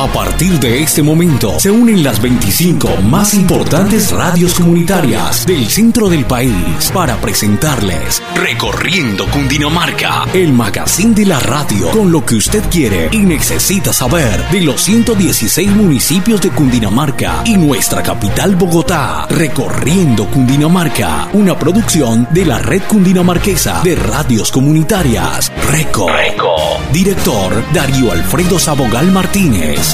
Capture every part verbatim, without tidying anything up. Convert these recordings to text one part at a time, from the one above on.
A partir de este momento se unen las veinticinco más importantes radios comunitarias del centro del país para presentarles Recorriendo Cundinamarca, el magazine de la radio con lo que usted quiere y necesita saber de los ciento dieciséis municipios de Cundinamarca y nuestra capital Bogotá. Recorriendo Cundinamarca, una producción de la Red Cundinamarquesa de Radios Comunitarias, RECO. RECO. Director Darío Alfredo Sabogal Martínez.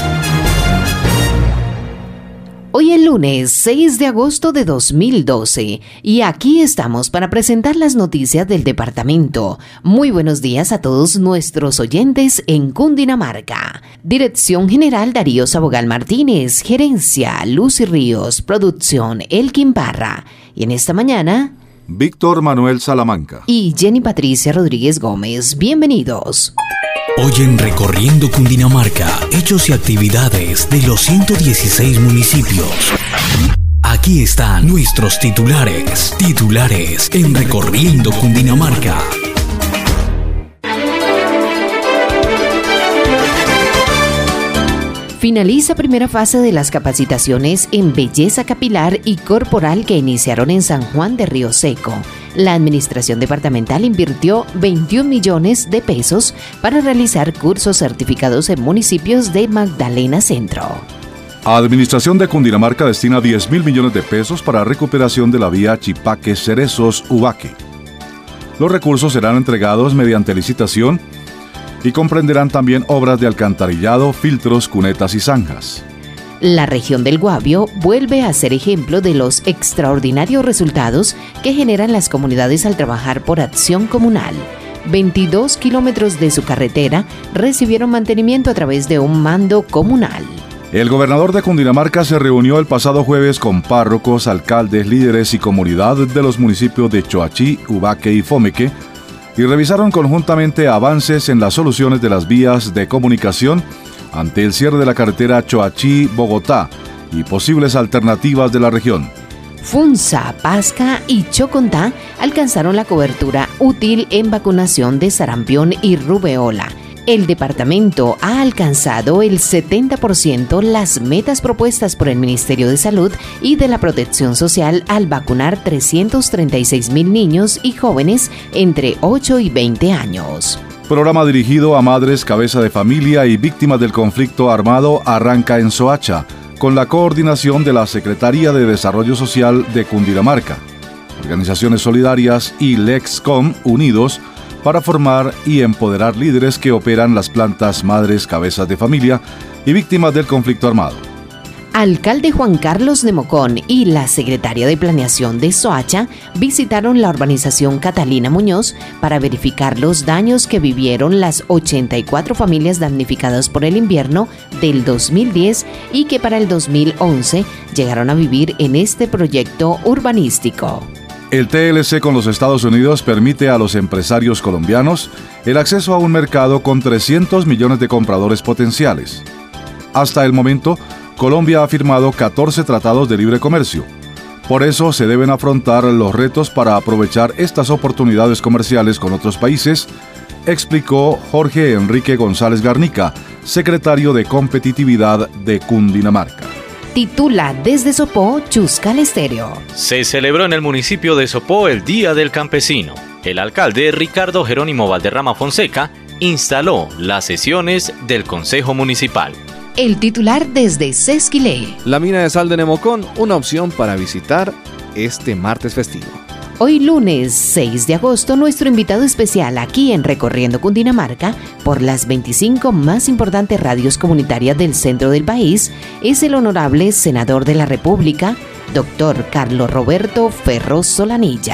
Hoy es lunes seis de agosto de dos mil doce y aquí estamos para presentar las noticias del departamento. Muy buenos días a todos nuestros oyentes en Cundinamarca. Dirección General Darío Sabogal Martínez, Gerencia Lucy Ríos, Producción Elkin Parra. Y en esta mañana, Víctor Manuel Salamanca y Jenny Patricia Rodríguez Gómez. Bienvenidos. Hoy en Recorriendo Cundinamarca, hechos y actividades de los ciento dieciséis municipios. Aquí están nuestros titulares. Titulares en Recorriendo Cundinamarca. Finaliza primera fase de las capacitaciones en belleza capilar y corporal que iniciaron en San Juan de Río Seco. La administración departamental invirtió veintiún millones de pesos para realizar cursos certificados en municipios de Magdalena Centro. Administración de Cundinamarca destina diez mil millones de pesos para recuperación de la vía Chipaque-Cerezos-Ubaque. Los recursos serán entregados mediante licitación y comprenderán también obras de alcantarillado, filtros, cunetas y zanjas. La región del Guavio vuelve a ser ejemplo de los extraordinarios resultados que generan las comunidades al trabajar por acción comunal. veintidós kilómetros de su carretera recibieron mantenimiento a través de un mando comunal. El gobernador de Cundinamarca se reunió el pasado jueves con párrocos, alcaldes, líderes y comunidad de los municipios de Choachí, Ubaque y Fomeque y revisaron conjuntamente avances en las soluciones de las vías de comunicación ante el cierre de la carretera Choachí-Bogotá y posibles alternativas de la región. Funza, Pasca y Chocontá alcanzaron la cobertura útil en vacunación de sarampión y rubeola. El departamento ha alcanzado el setenta por ciento las metas propuestas por el Ministerio de Salud y de la Protección Social al vacunar trescientos treinta y seis mil niños y jóvenes entre ocho y veinte años. Programa dirigido a madres, cabeza de familia y víctimas del conflicto armado arranca en Soacha, con la coordinación de la Secretaría de Desarrollo Social de Cundinamarca, organizaciones solidarias y Lexcom unidos para formar y empoderar líderes que operan las plantas madres, cabezas de familia y víctimas del conflicto armado. Alcalde Juan Carlos de Mocón y la secretaria de Planeación de Soacha visitaron la urbanización Catalina Muñoz para verificar los daños que vivieron las ochenta y cuatro familias damnificadas por el invierno del dos mil diez y que para el dos mil once llegaron a vivir en este proyecto urbanístico. El T L C con los Estados Unidos permite a los empresarios colombianos el acceso a un mercado con trescientos millones de compradores potenciales. Hasta el momento, Colombia ha firmado catorce tratados de libre comercio. Por eso se deben afrontar los retos para aprovechar estas oportunidades comerciales con otros países, explicó Jorge Enrique González Garnica, secretario de Competitividad de Cundinamarca. Titula desde Sopó, Chuscal Estéreo. Se celebró en el municipio de Sopó el Día del Campesino. El alcalde Ricardo Jerónimo Valderrama Fonseca instaló las sesiones del Consejo Municipal. El titular desde Sesquilé. La mina de sal de Nemocón, una opción para visitar este martes festivo. Hoy lunes seis de agosto, nuestro invitado especial aquí en Recorriendo Cundinamarca por las veinticinco más importantes radios comunitarias del centro del país es el honorable senador de la República, doctor Carlos Roberto Ferro Solanilla.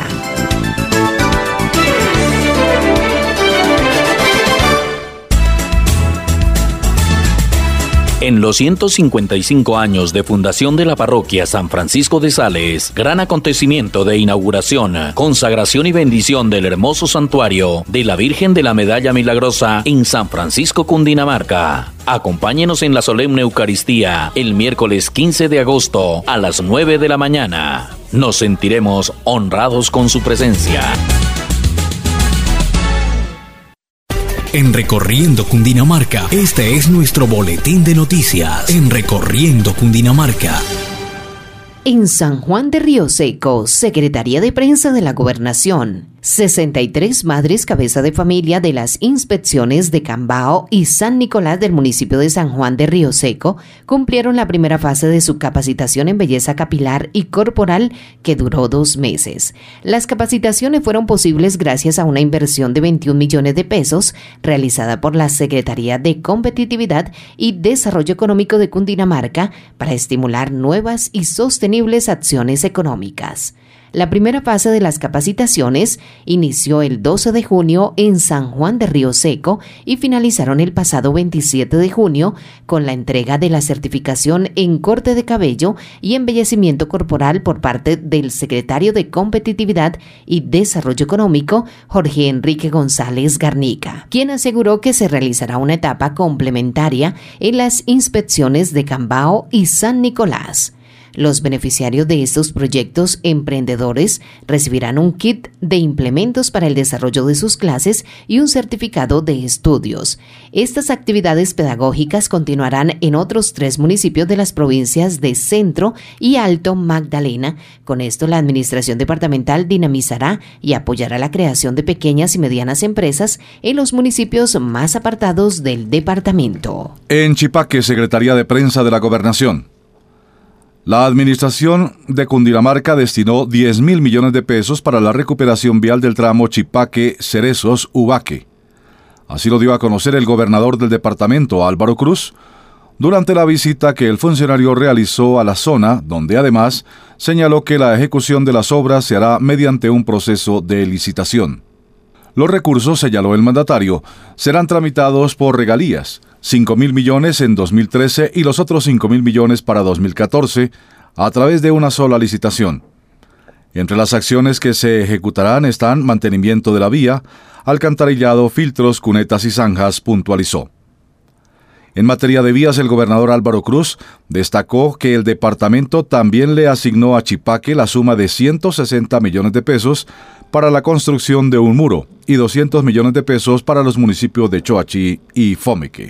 En los ciento cincuenta y cinco años de fundación de la parroquia San Francisco de Sales, gran acontecimiento de inauguración, consagración y bendición del hermoso santuario de la Virgen de la Medalla Milagrosa en San Francisco, Cundinamarca. Acompáñenos en la solemne Eucaristía el miércoles quince de agosto a las nueve de la mañana. Nos sentiremos honrados con su presencia. En Recorriendo Cundinamarca, este es nuestro boletín de noticias. En Recorriendo Cundinamarca. En San Juan de Río Seco, Secretaría de Prensa de la Gobernación. sesenta y tres madres cabeza de familia de las inspecciones de Cambao y San Nicolás del municipio de San Juan de Río Seco cumplieron la primera fase de su capacitación en belleza capilar y corporal que duró dos meses. Las capacitaciones fueron posibles gracias a una inversión de veintiún millones de pesos realizada por la Secretaría de Competitividad y Desarrollo Económico de Cundinamarca para estimular nuevas y sostenibles acciones económicas. La primera fase de las capacitaciones inició el doce de junio en San Juan de Río Seco y finalizaron el pasado veintisiete de junio con la entrega de la certificación en corte de cabello y embellecimiento corporal por parte del secretario de Competitividad y Desarrollo Económico, Jorge Enrique González Garnica, quien aseguró que se realizará una etapa complementaria en las inspecciones de Cambao y San Nicolás. Los beneficiarios de estos proyectos emprendedores recibirán un kit de implementos para el desarrollo de sus clases y un certificado de estudios. Estas actividades pedagógicas continuarán en otros tres municipios de las provincias de Centro y Alto Magdalena. Con esto, la Administración Departamental dinamizará y apoyará la creación de pequeñas y medianas empresas en los municipios más apartados del departamento. En Chipaque, Secretaría de Prensa de la Gobernación. La Administración de Cundinamarca destinó diez mil millones de pesos para la recuperación vial del tramo Chipaque-Cerezos-Ubaque. Así lo dio a conocer el gobernador del departamento, Álvaro Cruz, durante la visita que el funcionario realizó a la zona, donde además señaló que la ejecución de las obras se hará mediante un proceso de licitación. Los recursos, señaló el mandatario, serán tramitados por regalías, cinco mil millones en dos mil trece y los otros cinco mil millones para dos mil catorce, a través de una sola licitación. Entre las acciones que se ejecutarán están mantenimiento de la vía, alcantarillado, filtros, cunetas y zanjas, puntualizó. En materia de vías, el gobernador Álvaro Cruz destacó que el departamento también le asignó a Chipaque la suma de ciento sesenta millones de pesos para la construcción de un muro y doscientos millones de pesos para los municipios de Choachí y Fomeque.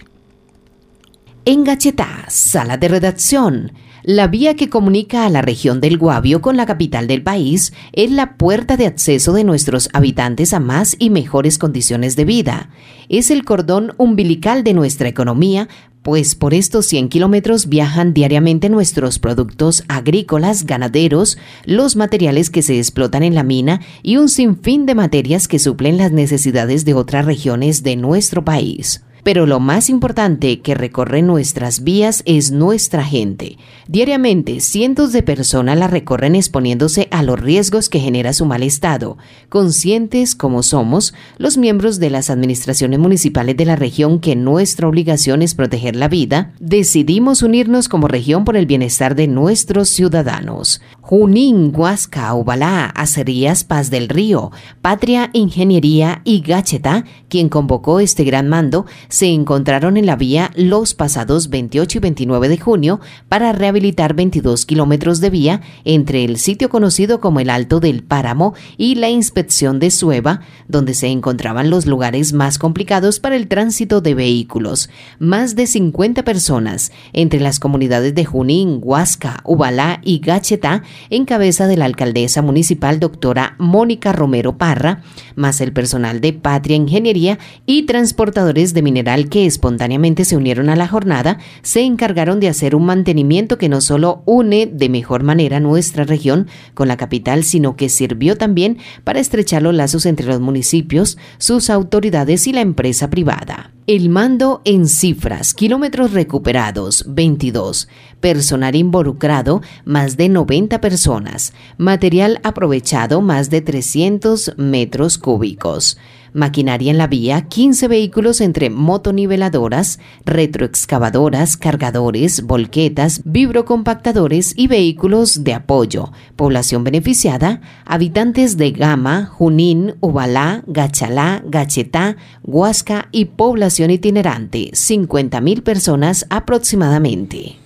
En Gachetá, sala de redacción. La vía que comunica a la región del Guavio con la capital del país es la puerta de acceso de nuestros habitantes a más y mejores condiciones de vida. Es el cordón umbilical de nuestra economía, pues por estos cien kilómetros viajan diariamente nuestros productos agrícolas, ganaderos, los materiales que se explotan en la mina y un sinfín de materias que suplen las necesidades de otras regiones de nuestro país. Pero lo más importante que recorre nuestras vías es nuestra gente. Diariamente, cientos de personas la recorren exponiéndose a los riesgos que genera su mal estado. Conscientes como somos, los miembros de las administraciones municipales de la región que nuestra obligación es proteger la vida, decidimos unirnos como región por el bienestar de nuestros ciudadanos. Junín, Huasca, Ubalá, Acerías, Paz del Río, Patria, Ingeniería y Gachetá, quien convocó este gran mando, se encontraron en la vía los pasados veintiocho y veintinueve de junio para rehabilitar veintidós kilómetros de vía entre el sitio conocido como el Alto del Páramo y la inspección de Sueva, donde se encontraban los lugares más complicados para el tránsito de vehículos. Más de cincuenta personas, entre las comunidades de Junín, Huasca, Ubalá y Gachetá, en cabeza de la alcaldesa municipal doctora Mónica Romero Parra, más el personal de Patria Ingeniería y transportadores de mineral que espontáneamente se unieron a la jornada, se encargaron de hacer un mantenimiento que no solo une de mejor manera nuestra región con la capital, sino que sirvió también para estrechar los lazos entre los municipios, sus autoridades y la empresa privada. El mando en cifras: kilómetros recuperados, veintidós. Personal involucrado, más de noventa personas. Material aprovechado, más de trescientos metros cúbicos. Maquinaria en la vía, quince vehículos entre motoniveladoras, retroexcavadoras, cargadores, volquetas, vibrocompactadores y vehículos de apoyo. Población beneficiada: habitantes de Gama, Junín, Ubalá, Gachalá, Gachetá, Huasca y población itinerante, cincuenta mil personas aproximadamente.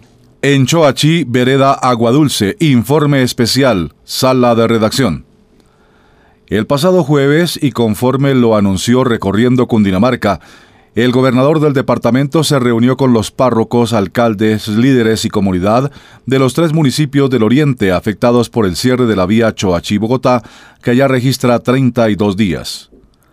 En Choachí, vereda Aguadulce, informe especial, sala de redacción. El pasado jueves, y conforme lo anunció recorriendo Cundinamarca, el gobernador del departamento se reunió con los párrocos, alcaldes, líderes y comunidad de los tres municipios del oriente afectados por el cierre de la vía Choachí-Bogotá, que ya registra treinta y dos días.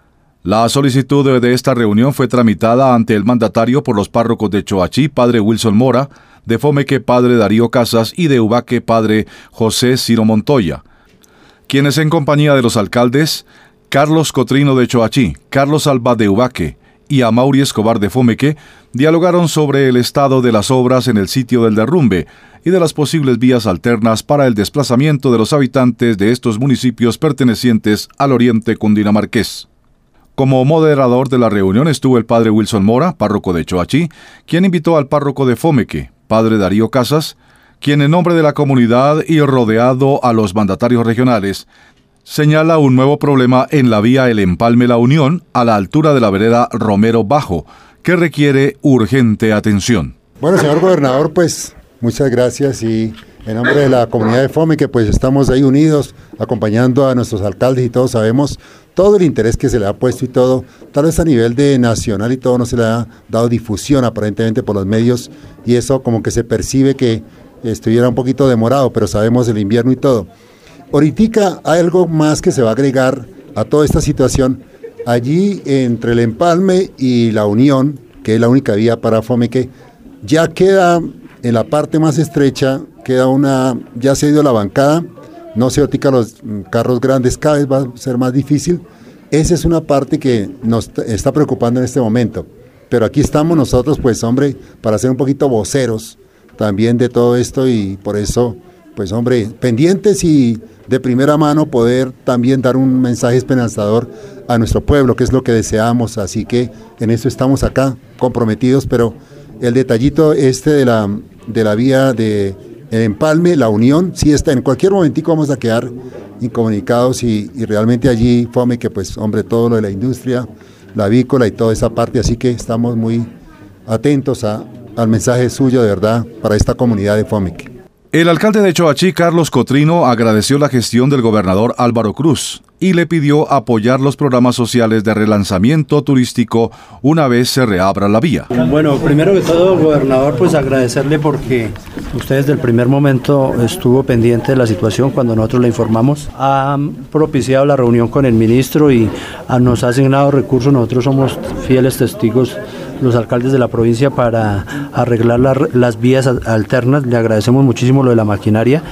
La solicitud de esta reunión fue tramitada ante el mandatario por los párrocos de Choachí, padre Wilson Mora, de Fomeque, padre Darío Casas, y de Ubaque, padre José Ciro Montoya, quienes en compañía de los alcaldes Carlos Cotrino de Choachí, Carlos Alba de Ubaque y Amaury Escobar de Fomeque dialogaron sobre el estado de las obras en el sitio del derrumbe y de las posibles vías alternas para el desplazamiento de los habitantes de estos municipios pertenecientes al oriente cundinamarqués. Como moderador de la reunión estuvo el padre Wilson Mora, párroco de Choachí, quien invitó al párroco de Fomeque, padre Darío Casas, quien en nombre de la comunidad y rodeado a los mandatarios regionales, señala un nuevo problema en la vía El Empalme-La Unión, a la altura de la vereda Romero Bajo, que requiere urgente atención. Bueno, señor gobernador, pues muchas gracias, y en nombre de la comunidad de Fomeque, pues estamos ahí unidos, acompañando a nuestros alcaldes, y todos sabemos todo el interés que se le ha puesto y todo, tal vez a nivel de nacional y todo no se le ha dado difusión aparentemente por los medios, y eso como que se percibe que estuviera un poquito demorado, pero sabemos el invierno y todo. Ahorita hay algo más que se va a agregar a toda esta situación. Allí entre el Empalme y La Unión, que es la única vía para Fomeque, ya queda en la parte más estrecha, queda una, ya se ha ido la bancada, no se ahorita los carros grandes, cada vez va a ser más difícil. Esa es una parte que nos está preocupando en este momento. Pero aquí estamos nosotros, pues hombre, para ser un poquito voceros también de todo esto, y por eso, pues hombre, pendientes y de primera mano poder también dar un mensaje esperanzador a nuestro pueblo, que es lo que deseamos. Así que en eso estamos acá comprometidos, pero el detallito este de la, de la vía de Empalme, La Unión, sí está, en cualquier momentico vamos a quedar incomunicados, y, y realmente allí Fomeque, pues hombre, todo lo de la industria, la avícola y toda esa parte, así que estamos muy atentos a, al mensaje suyo de verdad para esta comunidad de Fomeque. El alcalde de Choachí, Carlos Cotrino, agradeció la gestión del gobernador Álvaro Cruz y le pidió apoyar los programas sociales de relanzamiento turístico una vez se reabra la vía. Bueno, primero que todo, gobernador, pues agradecerle porque usted desde el primer momento estuvo pendiente de la situación cuando nosotros le informamos. Ha propiciado la reunión con el ministro y nos ha asignado recursos. Nosotros somos fieles testigos, los alcaldes de la provincia, para arreglar la, las vías alternas. Le agradecemos muchísimo lo de la maquinaria,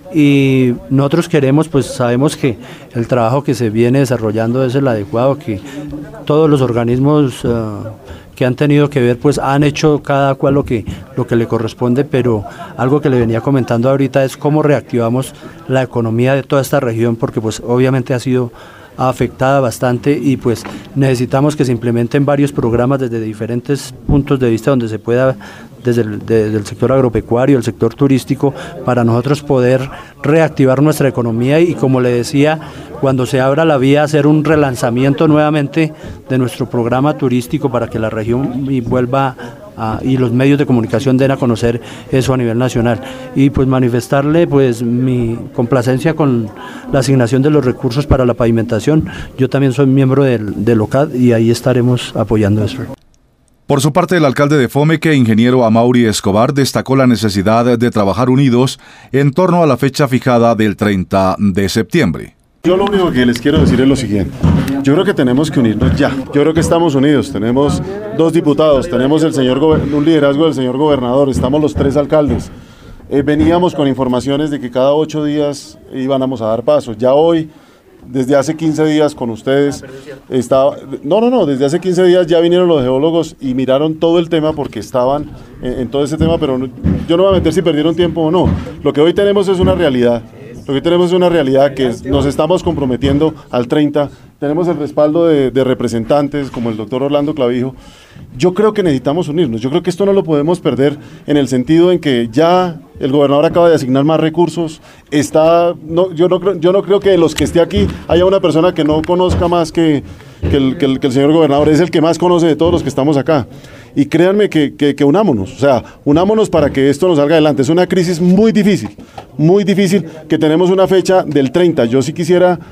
y nosotros queremos, pues sabemos que el trabajo que se viene desarrollando es el adecuado, que todos los organismos uh, que han tenido que ver, pues han hecho cada cual lo que, lo que le corresponde, pero algo que le venía comentando ahorita es cómo reactivamos la economía de toda esta región, porque pues obviamente ha sido afectada bastante, y pues necesitamos que se implementen varios programas desde diferentes puntos de vista, donde se pueda, desde el, desde el sector agropecuario, el sector turístico, para nosotros poder reactivar nuestra economía, y como le decía, cuando se abra la vía, hacer un relanzamiento nuevamente de nuestro programa turístico para que la región vuelva a, y los medios de comunicación den a conocer eso a nivel nacional. Y pues manifestarle pues mi complacencia con la asignación de los recursos para la pavimentación. Yo también soy miembro del, del O C A D, y ahí estaremos apoyando eso. Por su parte, el alcalde de Fomeque, ingeniero Amaury Escobar, destacó la necesidad de trabajar unidos en torno a la fecha fijada del treinta de septiembre. Yo lo único que les quiero decir es lo siguiente. Yo creo que tenemos que unirnos ya. Yo creo que estamos unidos. Tenemos dos diputados, tenemos el señor un liderazgo del señor gobernador, estamos los tres alcaldes. Eh, veníamos con informaciones de que cada ocho días íbamos a dar pasos. Ya hoy, desde hace quince días con ustedes, estaba, no, no, no, desde hace quince días ya vinieron los geólogos y miraron todo el tema porque estaban en, en todo ese tema, pero no, yo no voy a meter si perdieron tiempo o no. Lo que hoy tenemos es una realidad. Lo que tenemos es una realidad que nos estamos comprometiendo al treinta. Tenemos el respaldo de, de representantes como el doctor Orlando Clavijo. Yo creo que necesitamos unirnos. Yo creo que esto no lo podemos perder en el sentido en que ya el gobernador acaba de asignar más recursos. Está, no, yo, no creo, yo no creo que de los que esté aquí haya una persona que no conozca más que, que, el, que, el, que el señor gobernador. Es el que más conoce de todos los que estamos acá. Y créanme que, que, que unámonos, o sea, unámonos para que esto nos salga adelante. Es una crisis muy difícil, muy difícil, que tenemos una fecha del treinta. Yo sí quisiera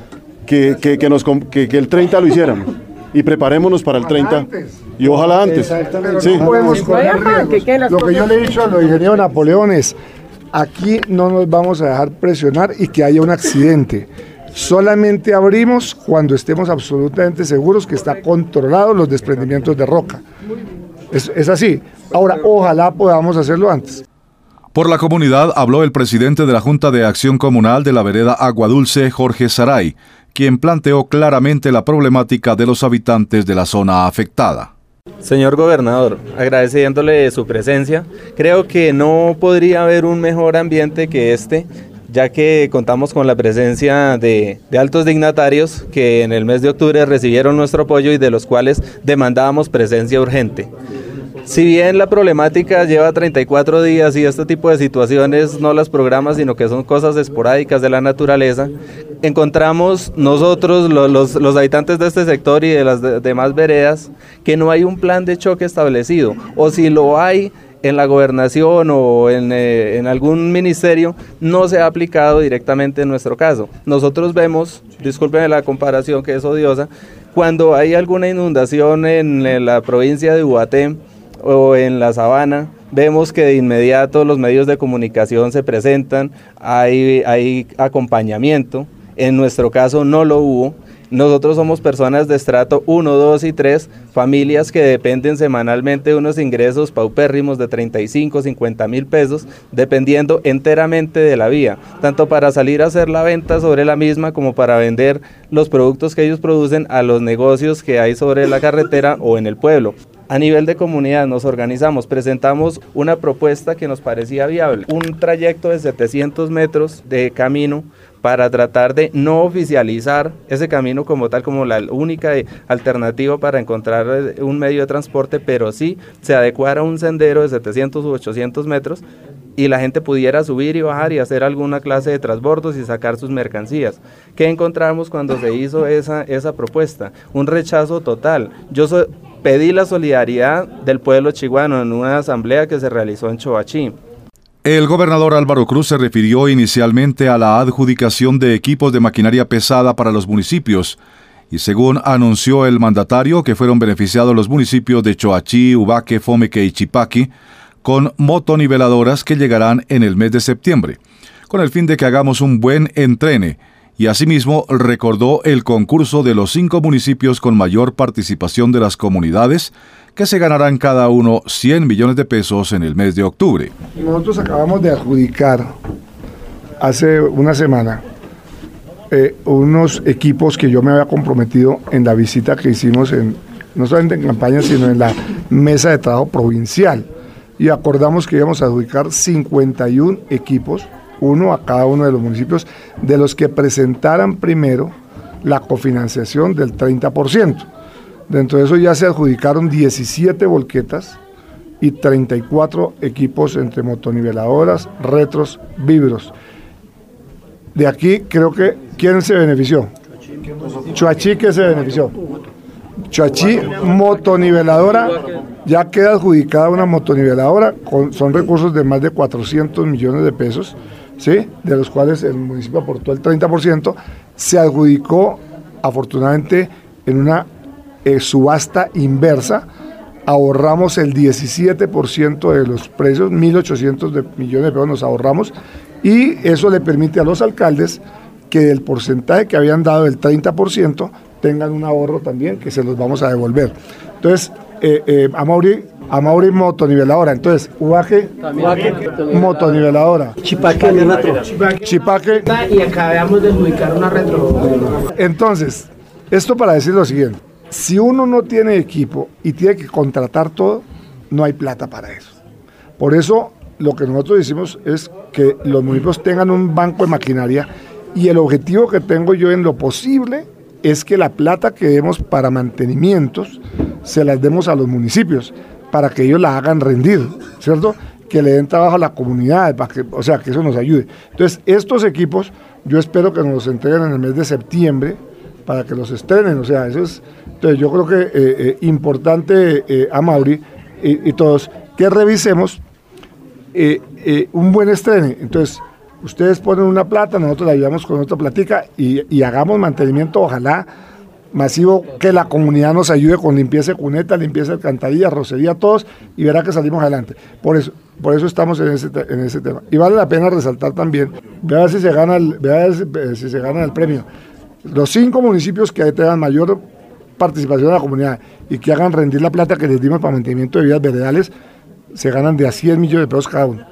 que, que, que, nos, que, que el treinta lo hiciéramos. Y preparémonos para el treinta. Y ojalá antes. Exactamente. Sí. No podemos correr riesgos. Lo que yo le he dicho a los ingenieros Napoleón es, aquí no nos vamos a dejar presionar y que haya un accidente. Solamente abrimos cuando estemos absolutamente seguros que está controlado los desprendimientos de roca. Es, es así. Ahora, ojalá podamos hacerlo antes. Por la comunidad habló el presidente de la Junta de Acción Comunal de la vereda Aguadulce, Jorge Saray, quien planteó claramente la problemática de los habitantes de la zona afectada. Señor gobernador, agradeciéndole su presencia, creo que no podría haber un mejor ambiente que este, ya que contamos con la presencia de, de altos dignatarios que en el mes de octubre recibieron nuestro apoyo y de los cuales demandábamos presencia urgente. Si bien la problemática lleva treinta y cuatro días y este tipo de situaciones no las programa, sino que son cosas esporádicas de la naturaleza, encontramos nosotros, los, los, los habitantes de este sector y de las de, demás veredas, que no hay un plan de choque establecido, o si lo hay en la gobernación o en, eh, en algún ministerio, no se ha aplicado directamente en nuestro caso. Nosotros vemos, discúlpenme la comparación que es odiosa, cuando hay alguna inundación en, en la provincia de Ubaté, o en la sabana, vemos que de inmediato los medios de comunicación se presentan, hay, hay acompañamiento, en nuestro caso no lo hubo. Nosotros somos personas de estrato uno, dos y tres, familias que dependen semanalmente de unos ingresos paupérrimos de treinta y cinco, cincuenta mil pesos, dependiendo enteramente de la vía, tanto para salir a hacer la venta sobre la misma como para vender los productos que ellos producen a los negocios que hay sobre la carretera o en el pueblo. A nivel de comunidad nos organizamos, presentamos una propuesta que nos parecía viable, un trayecto de setecientos metros de camino para tratar de no oficializar ese camino como tal, como la única alternativa para encontrar un medio de transporte, pero sí se adecuara a un sendero de setecientos u ochocientos metros y la gente pudiera subir y bajar y hacer alguna clase de transbordos y sacar sus mercancías. ¿Qué encontramos cuando se hizo esa, esa propuesta? Un rechazo total. Yo soy... Pedí la solidaridad del pueblo chiguano en una asamblea que se realizó en Choachí. El gobernador Álvaro Cruz se refirió inicialmente a la adjudicación de equipos de maquinaria pesada para los municipios y según anunció el mandatario que fueron beneficiados los municipios de Choachí, Ubaque, Fomeque y Chipaqui con motoniveladoras que llegarán en el mes de septiembre, con el fin de que hagamos un buen entrene. Y asimismo recordó el concurso de los cinco municipios con mayor participación de las comunidades, que se ganarán cada uno cien millones de pesos en el mes de octubre. Nosotros acabamos de adjudicar hace una semana eh, unos equipos que yo me había comprometido en la visita que hicimos, en, no solamente en campaña, sino en la mesa de trabajo provincial. Y acordamos que íbamos a adjudicar cincuenta y uno equipos, uno a cada uno de los municipios, de los que presentaran primero la cofinanciación del treinta por ciento. Dentro de eso ya se adjudicaron diecisiete volquetas y treinta y cuatro equipos entre motoniveladoras, retros, vibros. De aquí creo que, ¿quién se benefició? Choachí, que se benefició. Choachí, motoniveladora, ya queda adjudicada una motoniveladora, con, son recursos de más de cuatrocientos millones de pesos, ¿sí? De los cuales el municipio aportó el treinta por ciento, se adjudicó afortunadamente en una eh, subasta inversa, ahorramos el diecisiete por ciento de los precios, mil ochocientos millones de pesos nos ahorramos, y eso le permite a los alcaldes que del porcentaje que habían dado del treinta por ciento tengan un ahorro también que se los vamos a devolver. Entonces, eh, eh, a Mauri, a Mauri motoniveladora, entonces, Ubaque, motoniveladora, Chipaque, retro. Chipaque, y acabamos de adjudicar una retro. Entonces, esto para decir lo siguiente, si uno no tiene equipo y tiene que contratar todo, no hay plata para eso. Por eso, lo que nosotros decimos es que los municipios tengan un banco de maquinaria, y el objetivo que tengo yo en lo posible es que la plata que demos para mantenimientos se las demos a los municipios para que ellos la hagan rendir, ¿cierto? Que le den trabajo a la comunidad, para que, o sea, que eso nos ayude. Entonces, estos equipos yo espero que nos los entreguen en el mes de septiembre para que los estrenen, o sea, eso es, entonces yo creo que eh, eh, importante eh, a Mauri y, y todos, que revisemos eh, eh, un buen estrene. Entonces, ustedes ponen una plata, nosotros la ayudamos con otra platica y, y hagamos mantenimiento, ojalá masivo, que la comunidad nos ayude con limpieza de cuneta, limpieza de alcantarilla, rocería, todos, y verá que salimos adelante. Por eso, por eso estamos en ese, en ese tema. Y vale la pena resaltar también, vea si se gana el, vea si se gana el premio. Los cinco municipios que tengan mayor participación de la comunidad y que hagan rendir la plata que les dimos para mantenimiento de vías veredales, se ganan de a cien millones de pesos cada uno.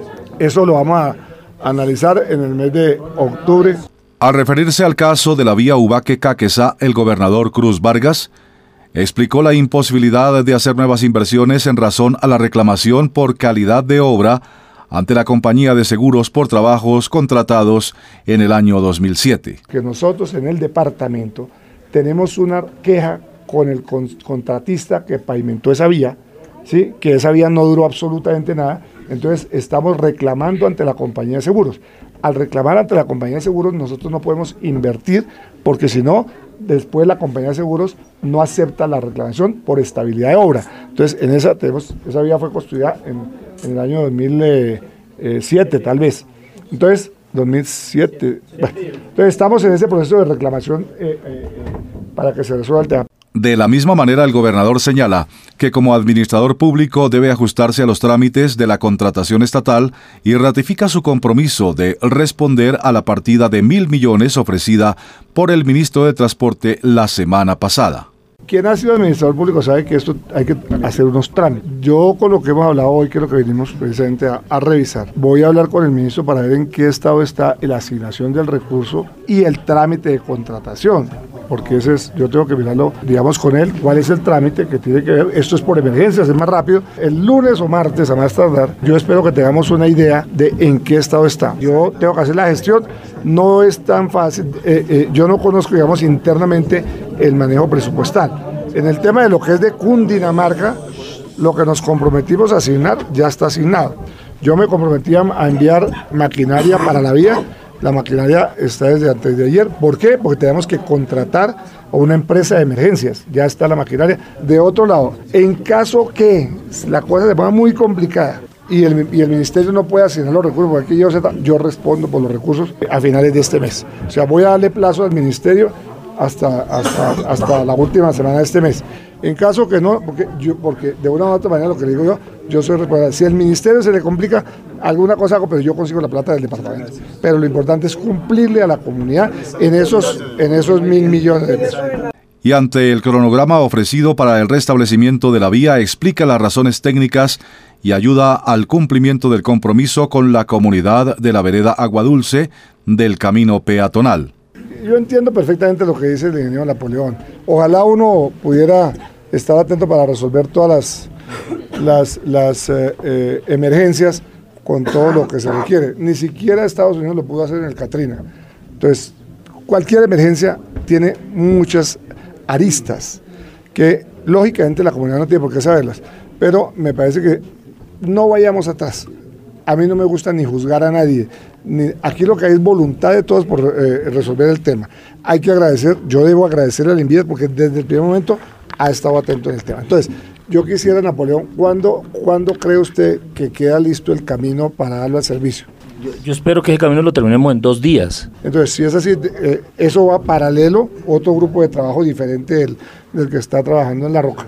Eso lo vamos a analizar en el mes de octubre. Al referirse al caso de la vía Ubaque-Caquesa, el gobernador Cruz Vargas explicó la imposibilidad de hacer nuevas inversiones en razón a la reclamación por calidad de obra ante la compañía de seguros por trabajos contratados en el año dos mil siete. Que nosotros en el departamento tenemos una queja con el con, contratista que pavimentó esa vía, ¿sí? Que esa vía no duró absolutamente nada, entonces estamos reclamando ante la compañía de seguros. Al reclamar ante la compañía de seguros nosotros no podemos invertir porque si no, después la compañía de seguros no acepta la reclamación por estabilidad de obra. Entonces en esa tenemos, esa vía fue construida en, en el año dos mil siete tal vez. Entonces, dos mil siete. Bueno, entonces estamos en ese proceso de reclamación eh, eh, para que se resuelva el tema. De la misma manera, el gobernador señala que como administrador público debe ajustarse a los trámites de la contratación estatal y ratifica su compromiso de responder a la partida de mil millones ofrecida por el ministro de Transporte la semana pasada. Quien ha sido administrador público sabe que esto hay que hacer unos trámites. Yo con lo que hemos hablado hoy, que es lo que venimos precisamente a, a revisar, voy a hablar con el ministro para ver en qué estado está la asignación del recurso y el trámite de contratación, porque ese es, yo tengo que mirarlo, digamos, con él, cuál es el trámite que tiene que ver. Esto es por emergencias, es más rápido. El lunes o martes, a más tardar, yo espero que tengamos una idea de en qué estado está. Yo tengo que hacer la gestión, no es tan fácil, eh, eh, yo no conozco, digamos, internamente el manejo presupuestal. En el tema de lo que es de Cundinamarca, lo que nos comprometimos a asignar ya está asignado. Yo me comprometí a enviar maquinaria para la vía, la maquinaria está desde antes de ayer. ¿Por qué? Porque tenemos que contratar a una empresa de emergencias, ya está la maquinaria. De otro lado, en caso que la cosa se ponga muy complicada y el, y el ministerio no pueda asignar los recursos, porque aquí yo, yo respondo por los recursos a finales de este mes. O sea, voy a darle plazo al ministerio hasta, hasta, hasta la última semana de este mes. En caso que no, porque, yo, porque de una u otra manera lo que le digo yo, yo soy responsable. Si al ministerio se le complica, alguna cosa hago, pero yo consigo la plata del departamento. Pero lo importante es cumplirle a la comunidad en esos, en esos mil millones de pesos. Y ante el cronograma ofrecido para el restablecimiento de la vía, explica las razones técnicas y ayuda al cumplimiento del compromiso con la comunidad de la vereda Aguadulce del camino peatonal. Yo entiendo perfectamente lo que dice el ingeniero Napoleón. Ojalá uno pudiera estar atento para resolver todas las, las, las eh, eh, emergencias con todo lo que se requiere. Ni siquiera Estados Unidos lo pudo hacer en el Katrina. Entonces, cualquier emergencia tiene muchas aristas que lógicamente la comunidad no tiene por qué saberlas, pero me parece que no vayamos atrás. A mí no me gusta ni juzgar a nadie. Ni, aquí lo que hay es voluntad de todos por eh, resolver el tema. Hay que agradecer, yo debo agradecerle al INVIES porque desde el primer momento ha estado atento en el tema. Entonces, yo quisiera, Napoleón, ¿cuándo, ¿cuándo cree usted que queda listo el camino para darlo al servicio? Yo, yo espero que ese camino lo terminemos en dos días. Entonces, si es así, eh, eso va paralelo, otro grupo de trabajo diferente del, del que está trabajando en La Roca.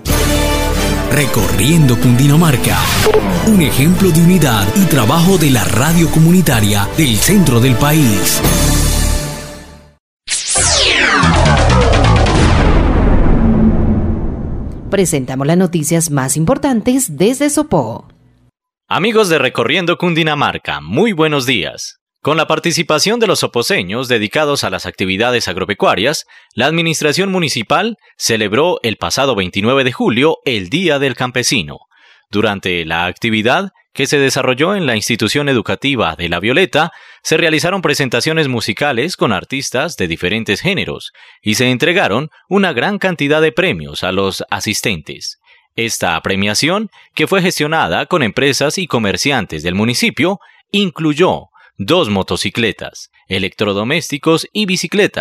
Recorriendo Cundinamarca, un ejemplo de unidad y trabajo de la radio comunitaria del centro del país. Presentamos las noticias más importantes desde Sopó. Amigos de Recorriendo Cundinamarca, muy buenos días. Con la participación de los soposeños dedicados a las actividades agropecuarias, la administración municipal celebró el pasado veintinueve de julio el Día del Campesino. Durante la actividad, que se desarrolló en la institución educativa de La Violeta, se realizaron presentaciones musicales con artistas de diferentes géneros y se entregaron una gran cantidad de premios a los asistentes. Esta premiación, que fue gestionada con empresas y comerciantes del municipio, incluyó dos motocicletas, electrodomésticos y bicicletas,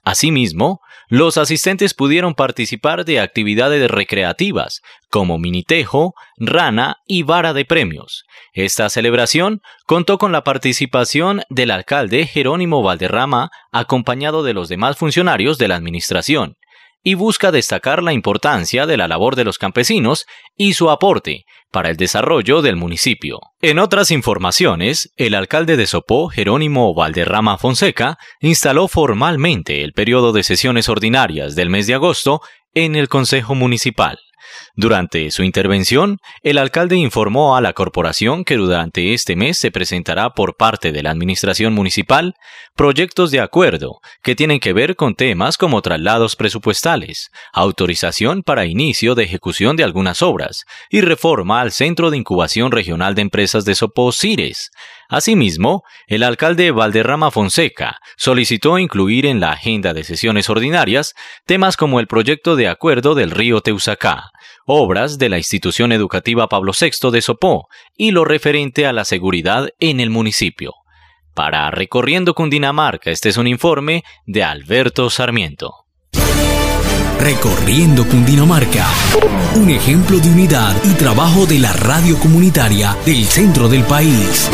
Asimismo, los asistentes pudieron participar de actividades recreativas como minitejo, rana y vara de premios. Esta celebración contó con la participación del alcalde Jerónimo Valderrama, acompañado de los demás funcionarios de la administración, y busca destacar la importancia de la labor de los campesinos y su aporte para el desarrollo del municipio. En otras informaciones, el alcalde de Sopó, Jerónimo Valderrama Fonseca, instaló formalmente el periodo de sesiones ordinarias del mes de agosto en el Consejo Municipal. Durante su intervención, el alcalde informó a la corporación que durante este mes se presentará por parte de la administración municipal proyectos de acuerdo que tienen que ver con temas como traslados presupuestales, autorización para inicio de ejecución de algunas obras y reforma al Centro de Incubación Regional de Empresas de Sopó, CIRES. Asimismo, el alcalde Valderrama Fonseca solicitó incluir en la agenda de sesiones ordinarias temas como el proyecto de acuerdo del río Teusacá, obras de la institución educativa Pablo sexto de Sopó y lo referente a la seguridad en el municipio. Para Recorriendo Cundinamarca, este es un informe de Alberto Sarmiento. Recorriendo Cundinamarca, un ejemplo de unidad y trabajo de la radio comunitaria del centro del país.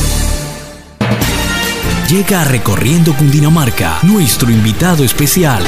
Llega a Recorriendo Cundinamarca nuestro invitado especial.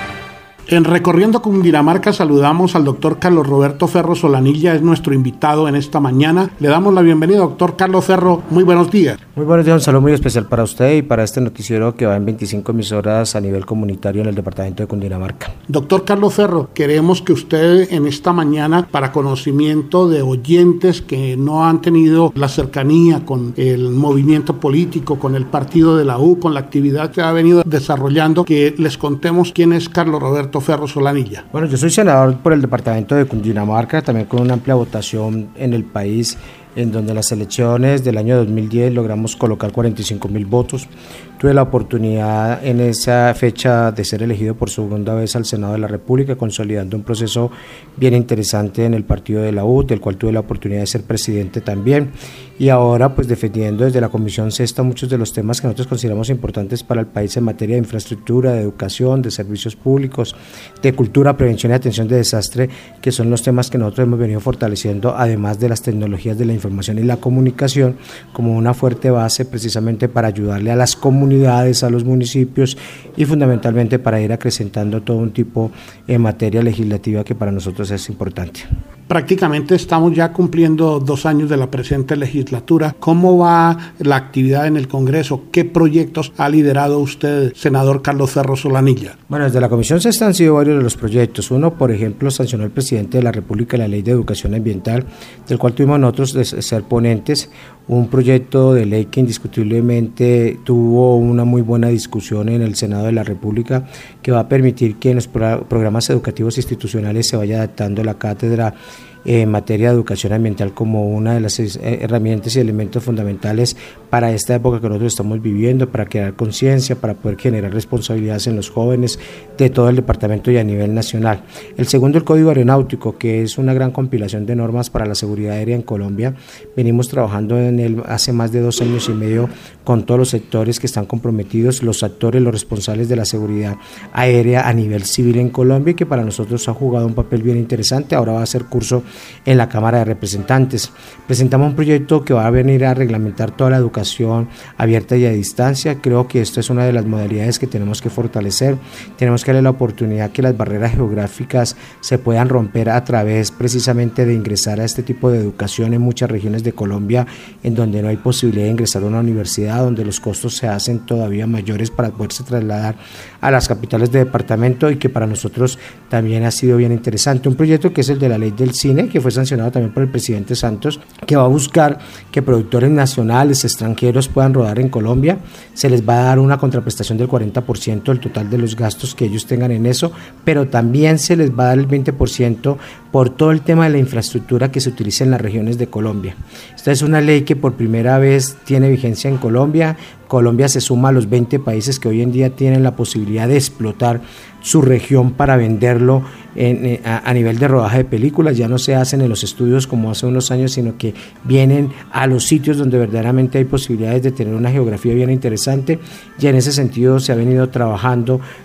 En Recorriendo Cundinamarca saludamos al doctor Carlos Roberto Ferro Solanilla, es nuestro invitado en esta mañana. Le damos la bienvenida, doctor Carlos Ferro. Muy buenos días. Muy buenos días, un saludo muy especial para usted y para este noticiero que va en veinticinco emisoras a nivel comunitario en el departamento de Cundinamarca. Doctor Carlos Ferro, queremos que usted en esta mañana, para conocimiento de oyentes que no han tenido la cercanía con el movimiento político, con el partido de la U, con la actividad que ha venido desarrollando, que les contemos quién es Carlos Roberto Ferro Solanilla. Bueno, yo soy senador por el departamento de Cundinamarca, también con una amplia votación en el país, en donde en las elecciones del año dos mil diez logramos colocar cuarenta y cinco mil votos. Tuve la oportunidad en esa fecha de ser elegido por segunda vez al Senado de la República, consolidando un proceso bien interesante en el partido de la U, del cual tuve la oportunidad de ser presidente también, y ahora pues defendiendo desde la Comisión Sexta muchos de los temas que nosotros consideramos importantes para el país en materia de infraestructura, de educación, de servicios públicos, de cultura, prevención y atención de desastre, que son los temas que nosotros hemos venido fortaleciendo, además de las tecnologías de la información y la comunicación, como una fuerte base precisamente para ayudarle a las comunidades, a los municipios y fundamentalmente para ir acrecentando todo un tipo de materia legislativa que para nosotros es importante. Prácticamente estamos ya cumpliendo dos años de la presente legislatura. ¿Cómo va la actividad en el Congreso? ¿Qué proyectos ha liderado usted, senador Carlos Ferro Solanilla? Bueno, desde la Comisión Sexta han sido varios de los proyectos. Uno, por ejemplo, sancionó el presidente de la República la Ley de Educación Ambiental, del cual tuvimos nosotros de ser ponentes, un proyecto de ley que indiscutiblemente tuvo una muy buena discusión en el Senado de la República, que va a permitir que en los programas educativos institucionales se vaya adaptando la cátedra en materia de educación ambiental como una de las herramientas y elementos fundamentales para esta época que nosotros estamos viviendo, para crear conciencia, para poder generar responsabilidades en los jóvenes de todo el departamento y a nivel nacional. El segundo, el Código Aeronáutico, que es una gran compilación de normas para la seguridad aérea en Colombia. Venimos trabajando en él hace más de dos años y medio con todos los sectores que están comprometidos, los actores, los responsables de la seguridad aérea a nivel civil en Colombia, y que para nosotros ha jugado un papel bien interesante. Ahora va a ser curso en la Cámara de Representantes. Presentamos un proyecto que va a venir a reglamentar toda la educación abierta y a distancia. Creo que esto es una de las modalidades que tenemos que fortalecer. Tenemos que darle la oportunidad que las barreras geográficas se puedan romper a través precisamente de ingresar a este tipo de educación en muchas regiones de Colombia, en donde no hay posibilidad de ingresar a una universidad, donde los costos se hacen todavía mayores para poderse trasladar a las capitales de departamento, y que para nosotros también ha sido bien interesante. Un proyecto que es el de la ley del cine, que fue sancionado también por el presidente Santos, que va a buscar que productores nacionales, extranjeros puedan rodar en Colombia. Se les va a dar una contraprestación del cuarenta por ciento del total de los gastos que ellos tengan en eso, pero también se les va a dar el veinte por ciento por todo el tema de la infraestructura que se utiliza en las regiones de Colombia. Esta es una ley que por primera vez tiene vigencia en Colombia. Colombia se suma a los veinte países que hoy en día tienen la posibilidad de explotar su región para venderlo en, a, a nivel de rodaje de películas. Ya no se hacen en los estudios como hace unos años, sino que vienen a los sitios donde verdaderamente hay posibilidades de tener una geografía bien interesante, y en ese sentido se ha venido trabajando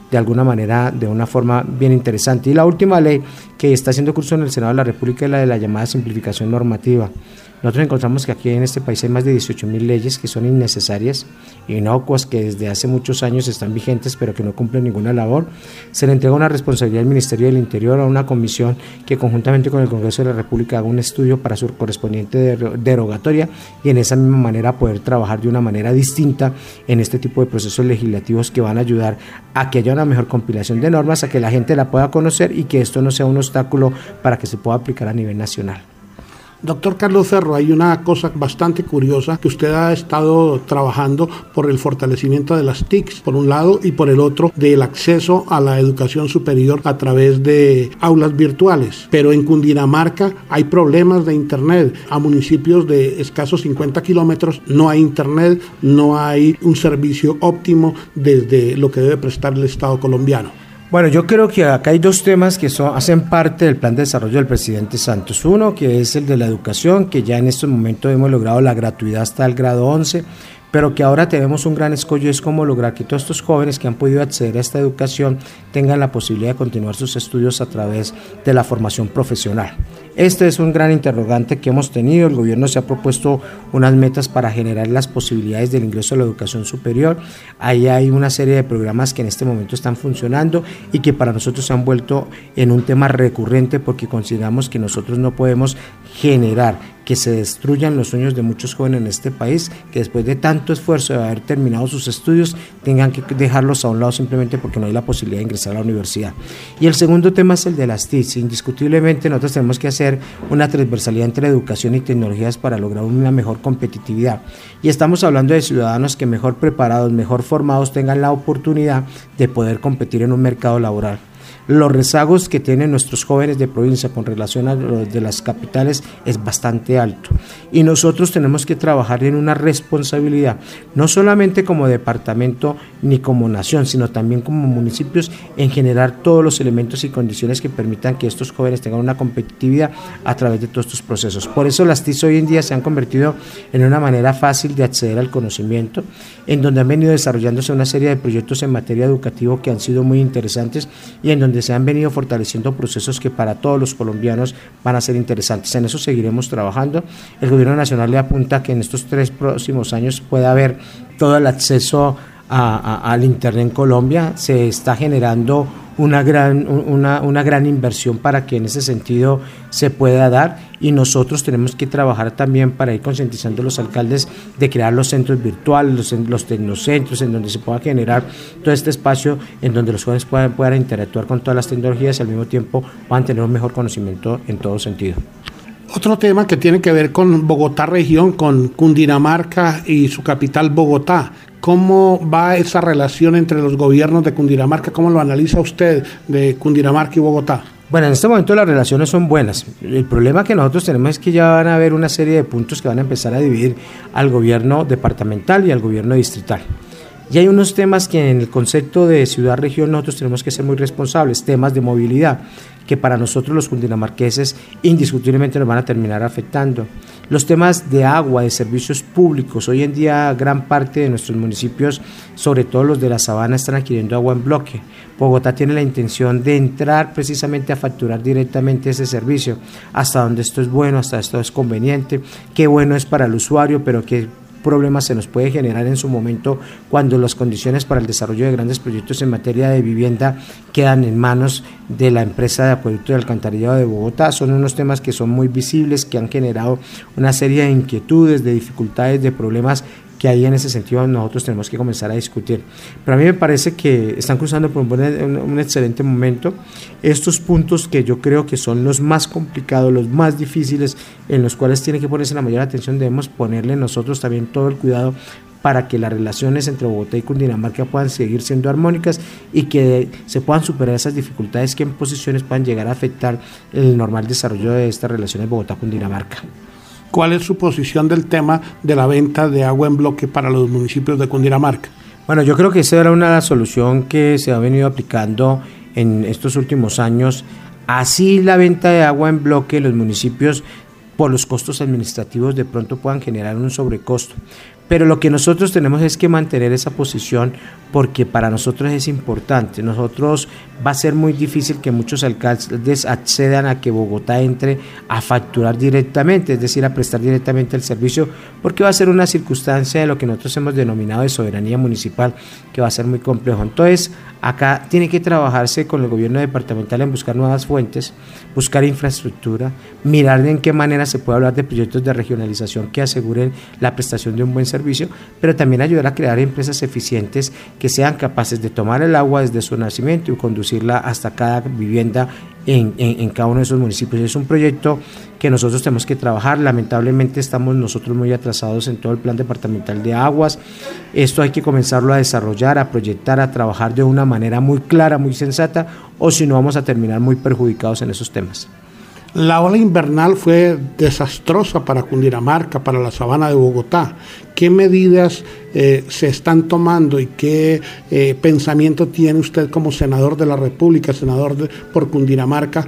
de alguna manera, de una forma bien interesante. Y la última ley que está haciendo curso en el Senado de la República es la de la llamada simplificación normativa. Nosotros encontramos que aquí en este país hay más de dieciocho mil leyes que son innecesarias, inocuas, que desde hace muchos años están vigentes pero que no cumplen ninguna labor. Se le entrega una responsabilidad al Ministerio del Interior, a una comisión que conjuntamente con el Congreso de la República haga un estudio para su correspondiente derogatoria y en esa misma manera poder trabajar de una manera distinta en este tipo de procesos legislativos que van a ayudar a que haya una mejor compilación de normas, a que la gente la pueda conocer y que esto no sea un obstáculo para que se pueda aplicar a nivel nacional. Doctor Carlos Ferro, hay una cosa bastante curiosa que usted ha estado trabajando por el fortalecimiento de las T I Cs, por un lado, y por el otro, del acceso a la educación superior a través de aulas virtuales. Pero en Cundinamarca hay problemas de internet. A municipios de escasos cincuenta kilómetros no hay internet, no hay un servicio óptimo desde lo que debe prestar el Estado colombiano. Bueno, yo creo que acá hay dos temas que son, hacen parte del plan de desarrollo del presidente Santos. Uno, que es el de la educación, que ya en estos momentos hemos logrado la gratuidad hasta el grado once, pero que ahora tenemos un gran escollo, es cómo lograr que todos estos jóvenes que han podido acceder a esta educación tengan la posibilidad de continuar sus estudios a través de la formación profesional. Este es un gran interrogante que hemos tenido. El gobierno se ha propuesto unas metas para generar las posibilidades del ingreso a la educación superior. Ahí hay una serie de programas que en este momento están funcionando y que para nosotros se han vuelto en un tema recurrente porque consideramos que nosotros no podemos generar que se destruyan los sueños de muchos jóvenes en este país, que después de tanto esfuerzo de haber terminado sus estudios tengan que dejarlos a un lado simplemente porque no hay la posibilidad de ingresar a la universidad. Y el segundo tema es el de las T I C. Indiscutiblemente nosotros tenemos que hacer una transversalidad entre educación y tecnologías para lograr una mejor competitividad. Y estamos hablando de ciudadanos que mejor preparados, mejor formados tengan la oportunidad de poder competir en un mercado laboral. Los rezagos que tienen nuestros jóvenes de provincia con relación a los de las capitales es bastante alto y nosotros tenemos que trabajar en una responsabilidad, no solamente como departamento ni como nación, sino también como municipios, en generar todos los elementos y condiciones que permitan que estos jóvenes tengan una competitividad a través de todos estos procesos. Por eso las T I C hoy en día se han convertido en una manera fácil de acceder al conocimiento, en donde han venido desarrollándose una serie de proyectos en materia educativa que han sido muy interesantes y en donde se han venido fortaleciendo procesos que para todos los colombianos van a ser interesantes. En eso seguiremos trabajando. El gobierno nacional le apunta que en estos tres próximos años pueda haber todo el acceso a, a, al internet en Colombia. Se está generando una gran, una, una gran inversión para que en ese sentido se pueda dar y nosotros tenemos que trabajar también para ir concientizando a los alcaldes de crear los centros virtuales, los, los tecnocentros en donde se pueda generar todo este espacio en donde los jóvenes puedan, puedan interactuar con todas las tecnologías y al mismo tiempo puedan tener un mejor conocimiento en todo sentido. Otro tema que tiene que ver con Bogotá región, con Cundinamarca y su capital Bogotá. ¿Cómo va esa relación entre los gobiernos de Cundinamarca? ¿Cómo lo analiza usted de Cundinamarca y Bogotá? Bueno, en este momento las relaciones son buenas. El problema que nosotros tenemos es que ya van a haber una serie de puntos que van a empezar a dividir al gobierno departamental y al gobierno distrital. Y hay unos temas que en el concepto de ciudad-región nosotros tenemos que ser muy responsables, temas de movilidad, que para nosotros los cundinamarqueses indiscutiblemente nos van a terminar afectando. Los temas de agua, de servicios públicos, hoy en día gran parte de nuestros municipios, sobre todo los de la sabana, están adquiriendo agua en bloque. Bogotá tiene la intención de entrar precisamente a facturar directamente ese servicio, hasta donde esto es bueno, hasta esto es conveniente, qué bueno es para el usuario, pero qué problemas se nos puede generar en su momento cuando las condiciones para el desarrollo de grandes proyectos en materia de vivienda quedan en manos de la empresa de acueducto y alcantarillado de Bogotá. Son unos temas que son muy visibles, que han generado una serie de inquietudes, de dificultades, de problemas que ahí en ese sentido nosotros tenemos que comenzar a discutir. Pero a mí me parece que están cruzando por un, buen, un, un excelente momento estos puntos que yo creo que son los más complicados, los más difíciles, en los cuales tiene que ponerse la mayor atención. Debemos ponerle nosotros también todo el cuidado para que las relaciones entre Bogotá y Cundinamarca puedan seguir siendo armónicas y que se puedan superar esas dificultades que en posiciones puedan llegar a afectar el normal desarrollo de estas relaciones Bogotá-Cundinamarca. ¿Cuál es su posición del tema de la venta de agua en bloque para los municipios de Cundinamarca? Bueno, yo creo que esa era una solución que se ha venido aplicando en estos últimos años. Así la venta de agua en bloque, los municipios por los costos administrativos de pronto puedan generar un sobrecosto. Pero lo que nosotros tenemos es que mantener esa posición porque para nosotros es importante. Nosotros va a ser muy difícil que muchos alcaldes accedan a que Bogotá entre a facturar directamente, es decir, a prestar directamente el servicio, porque va a ser una circunstancia de lo que nosotros hemos denominado de soberanía municipal, que va a ser muy complejo. Entonces, acá tiene que trabajarse con el gobierno departamental en buscar nuevas fuentes, buscar infraestructura, mirar en qué manera se puede hablar de proyectos de regionalización que aseguren la prestación de un buen servicio, pero también ayudar a crear empresas eficientes que sean capaces de tomar el agua desde su nacimiento y conducirla hasta cada vivienda en, en, en cada uno de esos municipios. Es un proyecto que nosotros tenemos que trabajar. Lamentablemente estamos nosotros muy atrasados en todo el plan departamental de aguas. Esto hay que comenzarlo a desarrollar, a proyectar, a trabajar de una manera muy clara, muy sensata, o si no vamos a terminar muy perjudicados en esos temas. La ola invernal fue desastrosa para Cundinamarca, para la sabana de Bogotá. ¿Qué medidas eh, se están tomando y qué eh, pensamiento tiene usted como senador de la República, senador de, por Cundinamarca,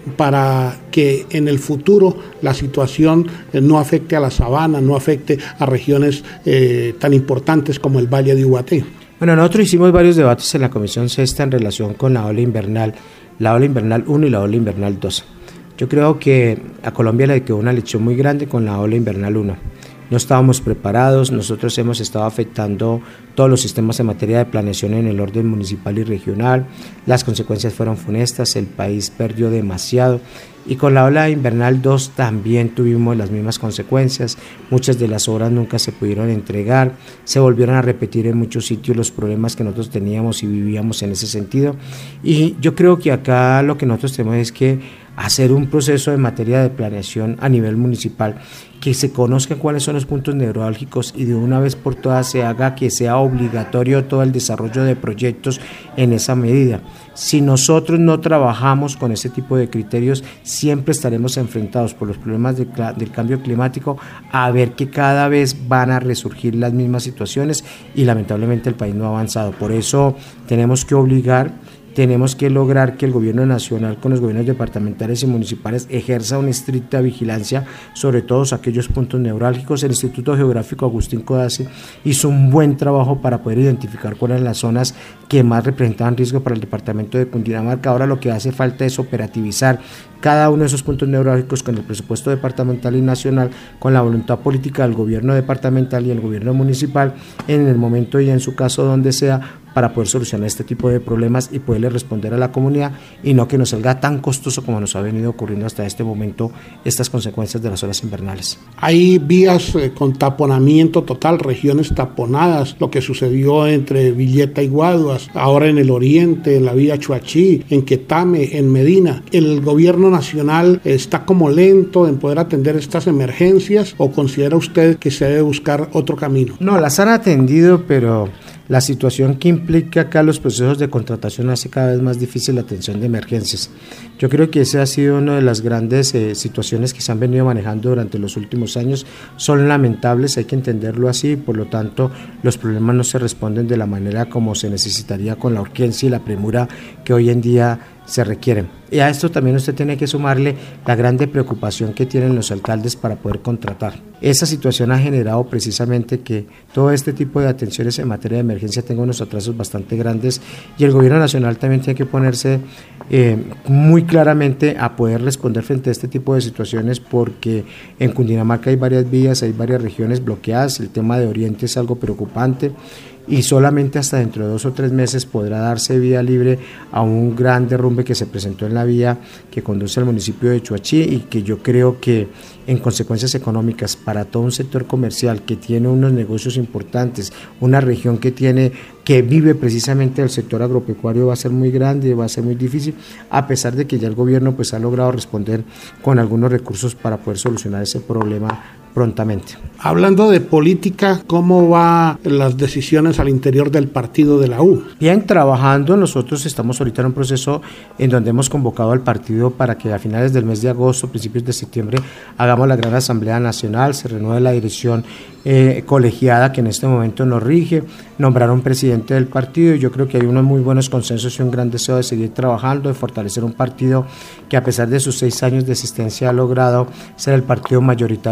para que en el futuro la situación eh, no afecte a la sabana, no afecte a regiones eh, tan importantes como el Valle de Ubaté? Bueno, nosotros hicimos varios debates en la Comisión Sexta en relación con la ola invernal, la ola invernal uno y la ola invernal dos. Yo creo que a Colombia le quedó una lección muy grande con la ola invernal uno. No estábamos preparados, nosotros hemos estado afectando todos los sistemas en materia de planeación en el orden municipal y regional, las consecuencias fueron funestas, el país perdió demasiado y con la ola invernal dos también tuvimos las mismas consecuencias, muchas de las obras nunca se pudieron entregar, se volvieron a repetir en muchos sitios los problemas que nosotros teníamos y vivíamos en ese sentido y yo creo que acá lo que nosotros tenemos es que hacer un proceso en materia de planeación a nivel municipal, que se conozcan cuáles son los puntos neurálgicos y de una vez por todas se haga que sea obligatorio todo el desarrollo de proyectos en esa medida. Si nosotros no trabajamos con ese tipo de criterios, siempre estaremos enfrentados por los problemas de, del cambio climático a ver que cada vez van a resurgir las mismas situaciones y lamentablemente el país no ha avanzado. Por eso tenemos que obligar tenemos que lograr que el gobierno nacional con los gobiernos departamentales y municipales ejerza una estricta vigilancia sobre todos aquellos puntos neurálgicos. El Instituto Geográfico Agustín Codazzi hizo un buen trabajo para poder identificar cuáles eran las zonas que más representaban riesgo para el departamento de Cundinamarca. Ahora lo que hace falta es operativizar cada uno de esos puntos neurálgicos con el presupuesto departamental y nacional, con la voluntad política del gobierno departamental y el gobierno municipal en el momento y en su caso donde sea, para poder solucionar este tipo de problemas y poderle responder a la comunidad y no que nos salga tan costoso como nos ha venido ocurriendo hasta este momento estas consecuencias de las olas invernales. Hay vías eh, con taponamiento total, regiones taponadas, lo que sucedió entre Villeta y Guaduas, ahora en el oriente, en la vía Chuachí, en Quetame, en Medina. ¿El gobierno nacional está como lento en poder atender estas emergencias o considera usted que se debe buscar otro camino? No, las han atendido, pero la situación que implica acá los procesos de contratación hace cada vez más difícil la atención de emergencias. Yo creo que esa ha sido una de las grandes eh, situaciones que se han venido manejando durante los últimos años. Son lamentables, hay que entenderlo así, por lo tanto los problemas no se responden de la manera como se necesitaría con la urgencia y la premura que hoy en día se requieren. Y a esto también usted tiene que sumarle la grande preocupación que tienen los alcaldes para poder contratar. Esa situación ha generado precisamente que todo este tipo de atenciones en materia de emergencia tenga unos atrasos bastante grandes y el gobierno nacional también tiene que ponerse eh, muy claramente a poder responder frente a este tipo de situaciones porque en Cundinamarca hay varias vías, hay varias regiones bloqueadas, el tema de Oriente es algo preocupante y solamente hasta dentro de dos o tres meses podrá darse vía libre a un gran derrumbe que se presentó en la vía que conduce al municipio de Chuachí y que yo creo que en consecuencias económicas para todo un sector comercial que tiene unos negocios importantes, una región que tiene que vive precisamente del sector agropecuario va a ser muy grande, va a ser muy difícil, a pesar de que ya el gobierno pues ha logrado responder con algunos recursos para poder solucionar ese problema prontamente. Hablando de política, ¿cómo van las decisiones al interior del partido de la U? Bien, trabajando, nosotros estamos ahorita en un proceso en donde hemos convocado al partido para que a finales del mes de agosto, principios de septiembre, hagamos la gran asamblea nacional, se renueve la dirección eh, colegiada que en este momento nos rige, nombrar un presidente del partido y yo creo que hay unos muy buenos consensos y un gran deseo de seguir trabajando, de fortalecer un partido que a pesar de sus seis años de existencia ha logrado ser el partido mayoritario electoral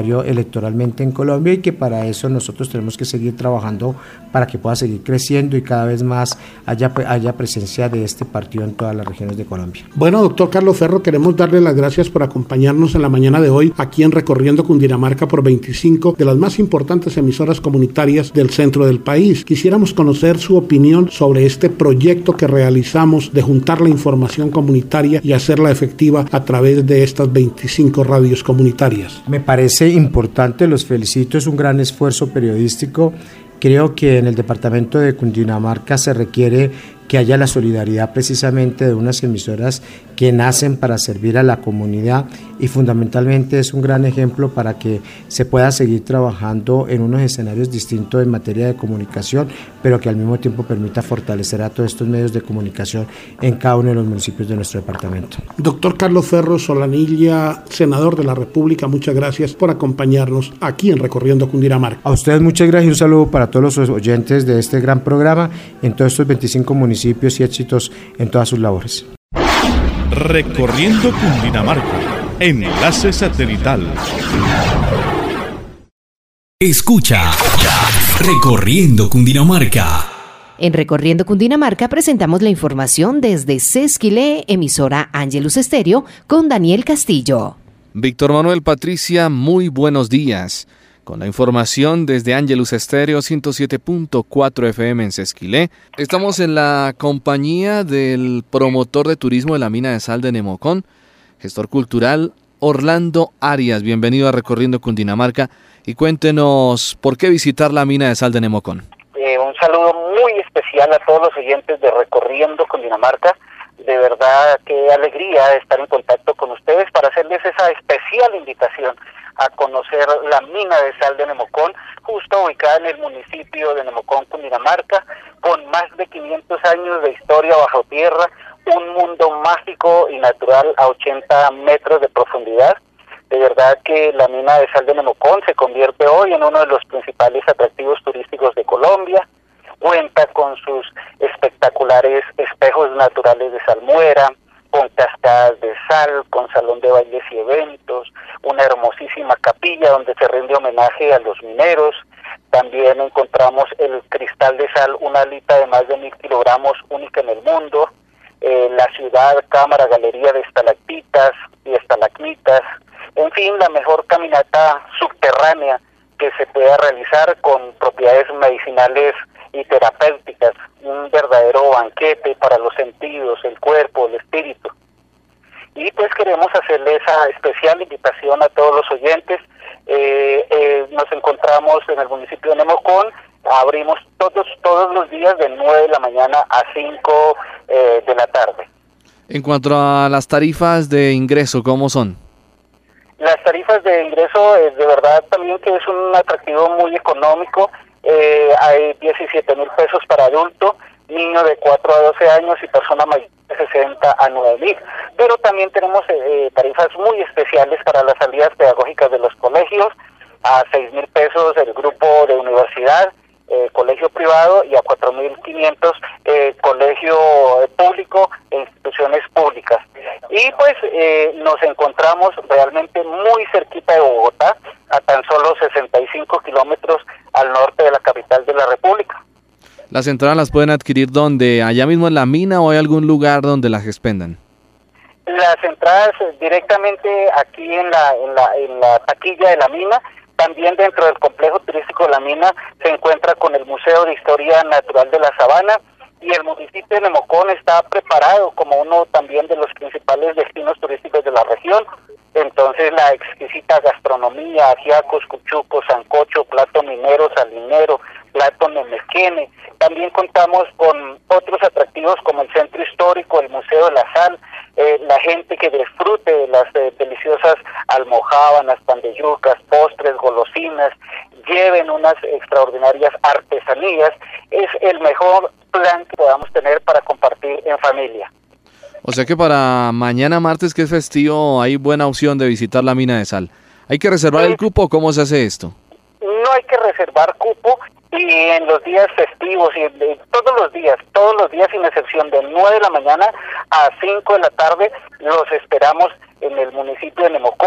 electoralmente en Colombia y que para eso nosotros tenemos que seguir trabajando para que pueda seguir creciendo y cada vez más haya, haya presencia de este partido en todas las regiones de Colombia. Bueno, doctor Carlos Ferro, queremos darle las gracias por acompañarnos en la mañana de hoy aquí en Recorriendo Cundinamarca por veinticinco de las más importantes emisoras comunitarias del centro del país. Quisiéramos conocer su opinión sobre este proyecto que realizamos de juntar la información comunitaria y hacerla efectiva a través de estas veinticinco radios comunitarias. Me parece importante, los felicito, es un gran esfuerzo periodístico. Creo que en el departamento de Cundinamarca se requiere que haya la solidaridad precisamente de unas emisoras que nacen para servir a la comunidad y fundamentalmente es un gran ejemplo para que se pueda seguir trabajando en unos escenarios distintos en materia de comunicación, pero que al mismo tiempo permita fortalecer a todos estos medios de comunicación en cada uno de los municipios de nuestro departamento. Doctor Carlos Ferro Solanilla, senador de la República, muchas gracias por acompañarnos aquí en Recorriendo Cundinamarca. A ustedes muchas gracias y un saludo para todos los oyentes de este gran programa en todos estos veinticinco municipios y éxitos en todas sus labores. Recorriendo Cundinamarca, enlace satelital. Escucha, Recorriendo Cundinamarca. En Recorriendo Cundinamarca presentamos la información desde Sesquilé, emisora Ángelus Estéreo, con Daniel Castillo. Víctor Manuel, Patricia, muy buenos días. Con la información desde Ángelus Estéreo ciento siete punto cuatro F M en Sesquilé. Estamos en la compañía del promotor de turismo de la mina de sal de Nemocón, gestor cultural Orlando Arias. Bienvenido a Recorriendo Cundinamarca y cuéntenos por qué visitar la mina de sal de Nemocón. Eh, un saludo muy especial a todos los oyentes de Recorriendo Cundinamarca. De verdad, qué alegría estar en contacto con ustedes para hacerles esa especial invitación a conocer la mina de sal de Nemocón, justo ubicada en el municipio de Nemocón, Cundinamarca, con más de quinientos años de historia bajo tierra, un mundo mágico y natural a ochenta metros de profundidad. De verdad que la mina de sal de Nemocón se convierte hoy en uno de los principales atractivos turísticos de Colombia. Cuenta con sus espectaculares espejos naturales de salmuera, con cascadas de sal, con salón de bailes y eventos, una hermosísima capilla donde se rinde homenaje a los mineros. También encontramos el cristal de sal, una alita de más de mil kilogramos, única en el mundo. Eh, la ciudad, cámara, galería de estalactitas y estalagmitas. En fin, la mejor caminata subterránea que se pueda realizar con propiedades medicinales y terapéuticas, un verdadero banquete para los sentidos, el cuerpo, el espíritu. Y pues queremos hacerle esa especial invitación a todos los oyentes. Eh, eh, nos encontramos en el municipio de Nemocón, abrimos todos todos los días de nueve de la mañana a cinco eh, de la tarde. En cuanto a las tarifas de ingreso, ¿cómo son? Las tarifas de ingreso, eh, de verdad también que es un atractivo muy económico. Eh, hay diecisiete mil pesos para adulto, niño de cuatro a doce años y persona mayor de sesenta a nueve mil. Pero también tenemos eh, tarifas muy especiales para las salidas pedagógicas de los colegios, a seis mil pesos el grupo de universidad, eh, colegio privado, y a cuatro mil quinientos eh, colegio público e instituciones públicas. Y pues eh, nos encontramos realmente muy cerquita de Bogotá, a tan solo sesenta y cinco kilómetros al norte de la capital de la República. ¿Las entradas las pueden adquirir donde? ¿Allá mismo en la mina o hay algún lugar donde las expendan? Las entradas directamente aquí en la, en la, en la taquilla de la mina. También dentro del complejo turístico de la mina se encuentra con el Museo de Historia Natural de la Sabana, y el municipio de Nemocón está preparado como uno también de los principales destinos turísticos de la región. Entonces la exquisita gastronomía, ajiacos, cuchucos, sancocho, plato minero, salinero, plato nemequene. También contamos con otros atractivos como el centro histórico, el Museo de la Sal, eh, la gente que disfrute de las eh, deliciosas almojábanas, pan de yucas, postres, golosinas, lleven unas extraordinarias artesanías. Es el mejor plan que podamos tener para compartir en familia. O sea que para mañana martes, que es festivo, hay buena opción de visitar la mina de sal. ¿Hay que reservar el cupo o cómo se hace esto? No hay que reservar cupo, y en los días festivos y de, todos los días, todos los días sin excepción, de nueve de la mañana a cinco de la tarde, los esperamos en el municipio de Nemocón,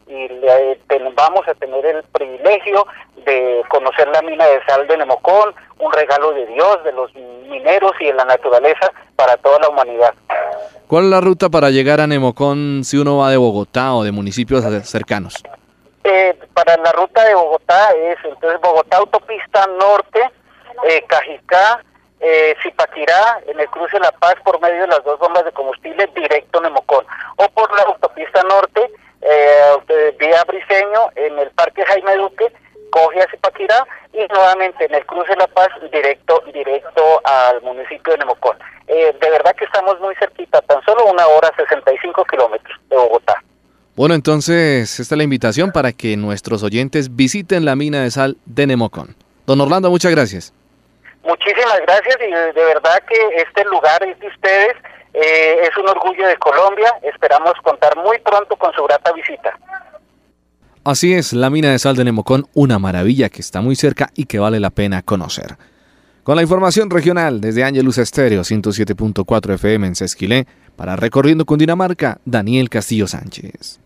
y le, ten, vamos a tener el privilegio de conocer la mina de sal de Nemocón, un regalo de Dios, de los mineros y de la naturaleza para toda la humanidad. ¿Cuál es la ruta para llegar a Nemocón si uno va de Bogotá o de municipios cercanos? Eh, para la ruta de Bogotá es entonces Bogotá Autopista Norte, eh, Cajicá, eh, Zipaquirá, en el cruce La Paz por medio de las dos bombas de combustible directo Nemocón, o por la Autopista Norte, eh, vía Briceño, en el Parque Jaime Duque, coge a Zipaquirá y nuevamente en el cruce La Paz directo directo al municipio de Nemocón. Eh, de verdad que estamos muy cerquita, tan solo una hora sesenta y cinco kilómetros de Bogotá. Bueno, entonces esta es la invitación para que nuestros oyentes visiten la mina de sal de Nemocón. Don Orlando, muchas gracias. Muchísimas gracias y de verdad que este lugar es de ustedes, eh, es un orgullo de Colombia, esperamos contar muy pronto con su grata visita. Así es, la mina de sal de Nemocón, una maravilla que está muy cerca y que vale la pena conocer. Con la información regional desde Ángelus Estéreo ciento siete punto cuatro F M en Sesquilé, para Recorriendo Cundinamarca, Daniel Castillo Sánchez.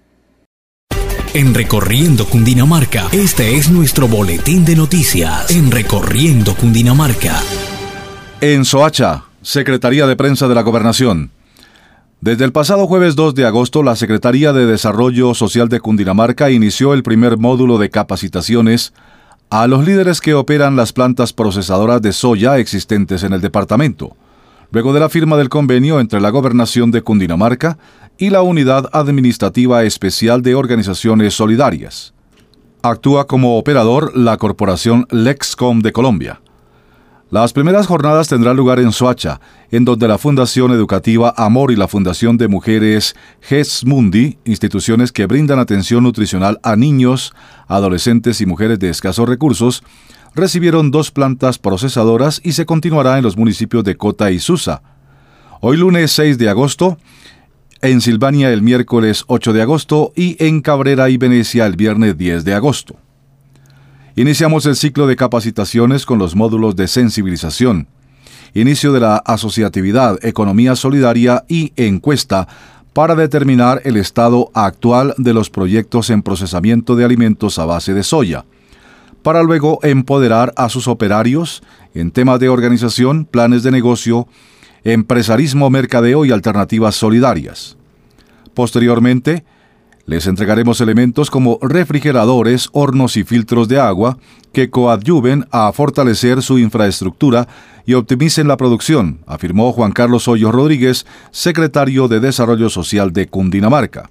En Recorriendo Cundinamarca, este es nuestro boletín de noticias. En Recorriendo Cundinamarca. En Soacha, Secretaría de Prensa de la Gobernación. Desde el pasado jueves dos de agosto, la Secretaría de Desarrollo Social de Cundinamarca inició el primer módulo de capacitaciones a los líderes que operan las plantas procesadoras de soya existentes en el departamento, luego de la firma del convenio entre la Gobernación de Cundinamarca y la Unidad Administrativa Especial de Organizaciones Solidarias. Actúa como operador la corporación Lexcom de Colombia. Las primeras jornadas tendrán lugar en Soacha, en donde la Fundación Educativa Amor y la Fundación de Mujeres Ges Mundi, instituciones que brindan atención nutricional a niños, adolescentes y mujeres de escasos recursos, recibieron dos plantas procesadoras y se continuará en los municipios de Cota y Susa. Hoy lunes seis de agosto, en Silvania el miércoles ocho de agosto y en Cabrera y Venecia el viernes diez de agosto. Iniciamos el ciclo de capacitaciones con los módulos de sensibilización, inicio de la asociatividad, economía solidaria y encuesta para determinar el estado actual de los proyectos en procesamiento de alimentos a base de soya, para luego empoderar a sus operarios en temas de organización, planes de negocio, empresarismo, mercadeo y alternativas solidarias. Posteriormente, les entregaremos elementos como refrigeradores, hornos y filtros de agua que coadyuven a fortalecer su infraestructura y optimicen la producción, afirmó Juan Carlos Hoyos Rodríguez, secretario de Desarrollo Social de Cundinamarca.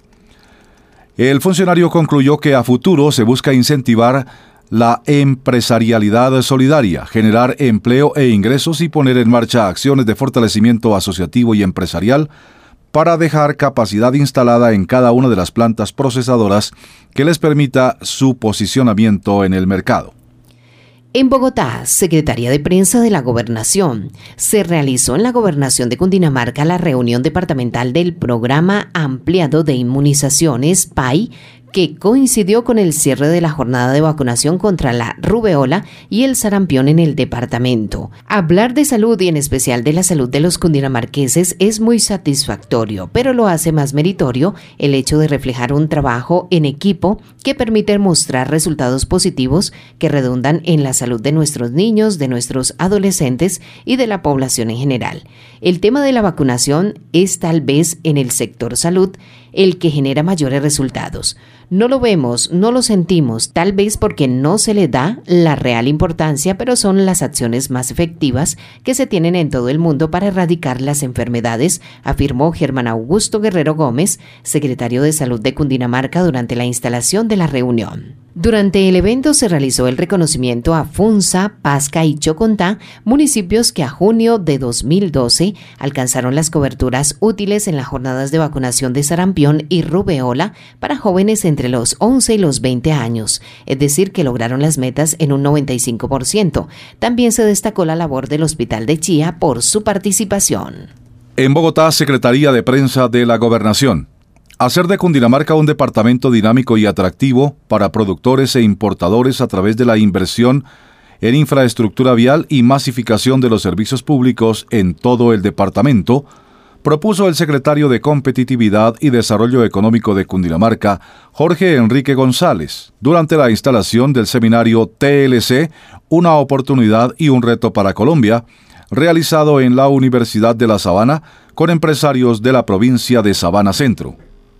El funcionario concluyó que a futuro se busca incentivar la empresarialidad solidaria, generar empleo e ingresos y poner en marcha acciones de fortalecimiento asociativo y empresarial para dejar capacidad instalada en cada una de las plantas procesadoras que les permita su posicionamiento en el mercado. En Bogotá, Secretaría de Prensa de la Gobernación, se realizó en la Gobernación de Cundinamarca la reunión departamental del Programa Ampliado de Inmunizaciones P A I, que coincidió con el cierre de la jornada de vacunación contra la rubeola y el sarampión en el departamento. Hablar de salud y en especial de la salud de los cundinamarqueses es muy satisfactorio, pero lo hace más meritorio el hecho de reflejar un trabajo en equipo que permite mostrar resultados positivos que redundan en la salud de nuestros niños, de nuestros adolescentes y de la población en general. El tema de la vacunación es tal vez en el sector salud el que genera mayores resultados. No lo vemos, no lo sentimos, tal vez porque no se le da la real importancia, pero son las acciones más efectivas que se tienen en todo el mundo para erradicar las enfermedades, afirmó Germán Augusto Guerrero Gómez, secretario de Salud de Cundinamarca, durante la instalación de la reunión. Durante el evento se realizó el reconocimiento a Funza, Pasca y Chocontá, municipios que a junio de dos mil doce alcanzaron las coberturas útiles en las jornadas de vacunación de sarampión y rubeola para jóvenes entre los once y los veinte años, es decir, que lograron las metas en un noventa y cinco por ciento. También se destacó la labor del Hospital de Chía por su participación. En Bogotá, Secretaría de Prensa de la Gobernación. Hacer de Cundinamarca un departamento dinámico y atractivo para productores e importadores a través de la inversión en infraestructura vial y masificación de los servicios públicos en todo el departamento, propuso el secretario de Competitividad y Desarrollo Económico de Cundinamarca, Jorge Enrique González, durante la instalación del seminario T L C, una oportunidad y un reto para Colombia, realizado en la Universidad de La Sabana con empresarios de la provincia de Sabana Centro.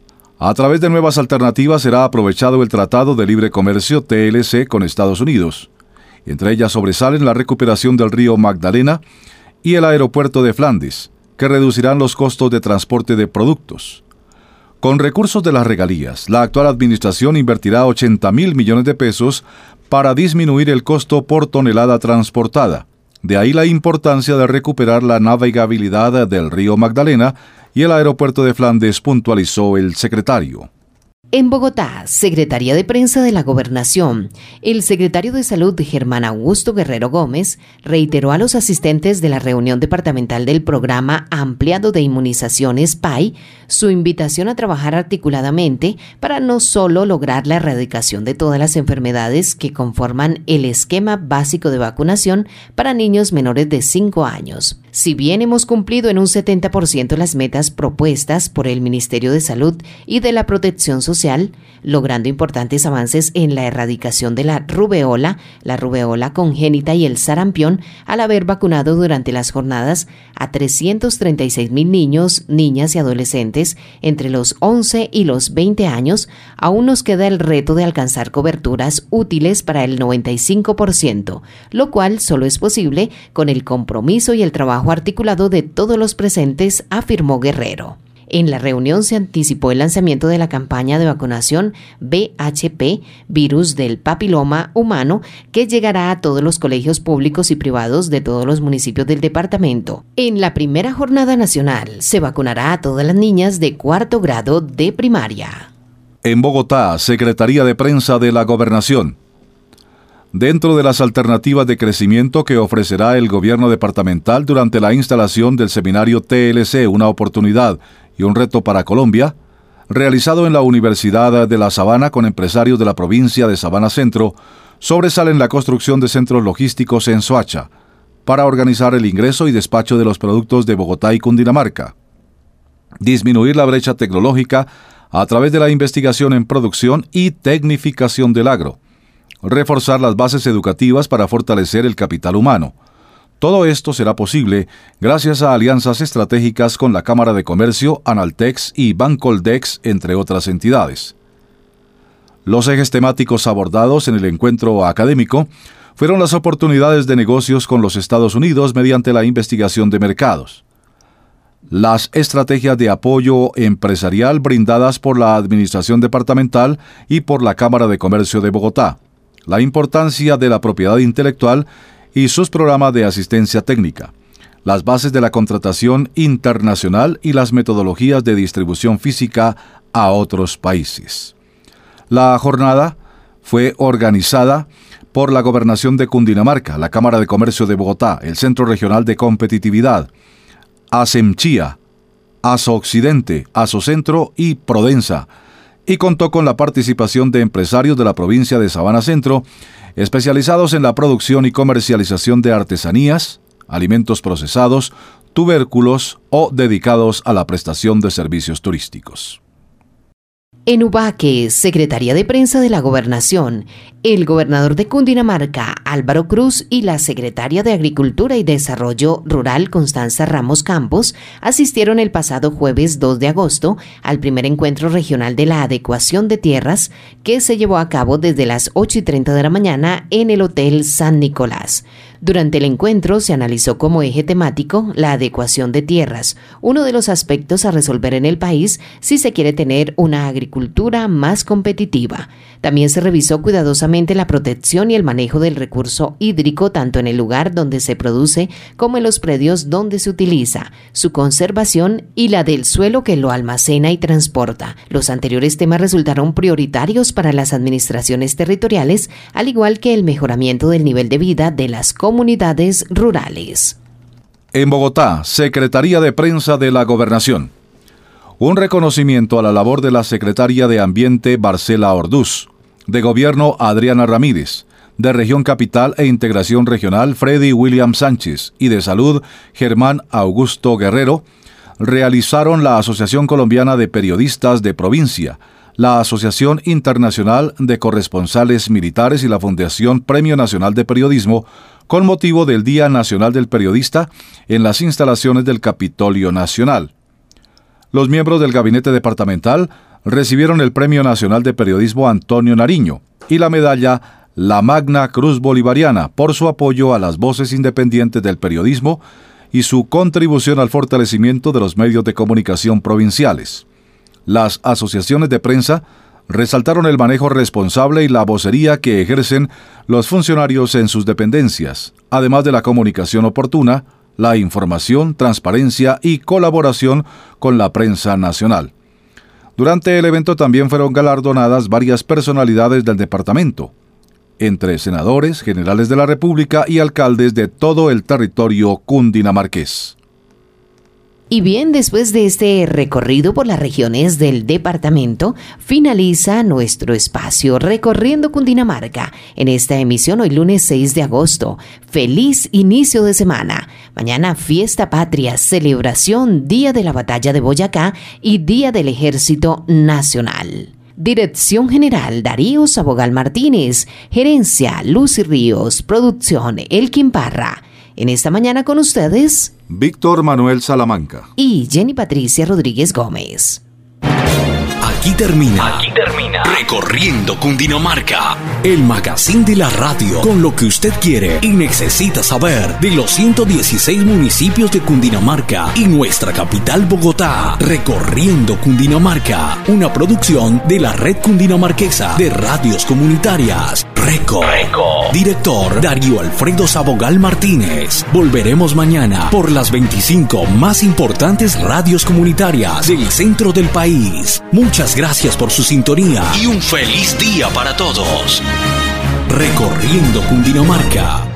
A través de nuevas alternativas será aprovechado el Tratado de Libre Comercio T L C con Estados Unidos. Entre ellas sobresalen la recuperación del río Magdalena y el aeropuerto de Flandes, que reducirán los costos de transporte de productos. Con recursos de las regalías, la actual administración invertirá ochenta mil millones de pesos para disminuir el costo por tonelada transportada. De ahí la importancia de recuperar la navegabilidad del río Magdalena y el aeropuerto de Flandes, puntualizó el secretario. En Bogotá, Secretaría de Prensa de la Gobernación, el secretario de Salud, Germán Augusto Guerrero Gómez, reiteró a los asistentes de la reunión departamental del Programa Ampliado de Inmunizaciones P A I su invitación a trabajar articuladamente para no solo lograr la erradicación de todas las enfermedades que conforman el esquema básico de vacunación para niños menores de cinco años. Si bien hemos cumplido en un setenta por ciento las metas propuestas por el Ministerio de Salud y de la Protección Social, logrando importantes avances en la erradicación de la rubeola, la rubeola congénita y el sarampión, al haber vacunado durante las jornadas a trescientos treinta y seis mil niños, niñas y adolescentes entre los once y los veinte años, aún nos queda el reto de alcanzar coberturas útiles para el noventa y cinco por ciento, lo cual solo es posible con el compromiso y el trabajo articulado de todos los presentes, afirmó Guerrero. En la reunión se anticipó el lanzamiento de la campaña de vacunación V H P, virus del papiloma humano, que llegará a todos los colegios públicos y privados de todos los municipios del departamento. En la primera jornada nacional se vacunará a todas las niñas de cuarto grado de primaria. En Bogotá, Secretaría de Prensa de la Gobernación. Dentro de las alternativas de crecimiento que ofrecerá el gobierno departamental durante la instalación del seminario T L C, una oportunidad y un reto para Colombia, realizado en la Universidad de La Sabana con empresarios de la provincia de Sabana Centro, sobresalen la construcción de centros logísticos en Soacha, para organizar el ingreso y despacho de los productos de Bogotá y Cundinamarca, disminuir la brecha tecnológica a través de la investigación en producción y tecnificación del agro, reforzar las bases educativas para fortalecer el capital humano. Todo esto será posible gracias a alianzas estratégicas con la Cámara de Comercio, Analtex y Bancoldex, entre otras entidades. Los ejes temáticos abordados en el encuentro académico fueron las oportunidades de negocios con los Estados Unidos mediante la investigación de mercados, las estrategias de apoyo empresarial brindadas por la Administración Departamental y por la Cámara de Comercio de Bogotá, la importancia de la propiedad intelectual y sus programas de asistencia técnica, las bases de la contratación internacional y las metodologías de distribución física a otros países. La jornada fue organizada por la Gobernación de Cundinamarca, la Cámara de Comercio de Bogotá, el Centro Regional de Competitividad, ASEMCHIA, ASOoccidente, ASOCentro y Prodensa, y contó con la participación de empresarios de la provincia de Sabana Centro, especializados en la producción y comercialización de artesanías, alimentos procesados, tubérculos o dedicados a la prestación de servicios turísticos. En Ubaque, Secretaría de Prensa de la Gobernación, el gobernador de Cundinamarca, Álvaro Cruz, y la secretaria de Agricultura y Desarrollo Rural, Constanza Ramos Campos, asistieron el pasado jueves dos de agosto al primer encuentro regional de la adecuación de tierras que se llevó a cabo desde las ocho y treinta de la mañana en el Hotel San Nicolás. Durante el encuentro se analizó como eje temático la adecuación de tierras, uno de los aspectos a resolver en el país si se quiere tener una agricultura más competitiva. También se revisó cuidadosamente la protección y el manejo del recurso hídrico tanto en el lugar donde se produce como en los predios donde se utiliza, su conservación y la del suelo que lo almacena y transporta. Los anteriores temas resultaron prioritarios para las administraciones territoriales, al igual que el mejoramiento del nivel de vida de las comunidades rurales. En Bogotá, Secretaría de Prensa de la Gobernación. Un reconocimiento a la labor de la Secretaria de Ambiente Marcela Orduz, de Gobierno Adriana Ramírez, de Región Capital e Integración Regional Freddy William Sánchez y de Salud Germán Augusto Guerrero, realizaron la Asociación Colombiana de Periodistas de Provincia, la Asociación Internacional de Corresponsales Militares y la Fundación Premio Nacional de Periodismo con motivo del Día Nacional del Periodista en las instalaciones del Capitolio Nacional. Los miembros del gabinete departamental recibieron el Premio Nacional de Periodismo Antonio Nariño y la medalla La Magna Cruz Bolivariana por su apoyo a las voces independientes del periodismo y su contribución al fortalecimiento de los medios de comunicación provinciales. Las asociaciones de prensa resaltaron el manejo responsable y la vocería que ejercen los funcionarios en sus dependencias, además de la comunicación oportuna, la información, transparencia y colaboración con la prensa nacional. Durante el evento también fueron galardonadas varias personalidades del departamento, entre senadores, generales de la República y alcaldes de todo el territorio cundinamarqués. Y bien, después de este recorrido por las regiones del departamento, finaliza nuestro espacio Recorriendo Cundinamarca en esta emisión hoy lunes seis de agosto. Feliz inicio de semana. Mañana fiesta patria, celebración Día de la Batalla de Boyacá y Día del Ejército Nacional. Dirección General Darío Sabogal Martínez, Gerencia Lucy Ríos, Producción Elkin Parra. En esta mañana con ustedes, Víctor Manuel Salamanca y Jenny Patricia Rodríguez Gómez. Aquí termina, Aquí termina Recorriendo Cundinamarca, el magazine de la radio con lo que usted quiere y necesita saber de los ciento dieciséis municipios de Cundinamarca y nuestra capital Bogotá. Recorriendo Cundinamarca, una producción de la Red Cundinamarquesa de Radios Comunitarias. Reco. Reco. Director Darío Alfredo Sabogal Martínez. Volveremos mañana por las veinticinco más importantes radios comunitarias del centro del país. Muchas gracias por su sintonía y un feliz día para todos. Recorriendo Cundinamarca.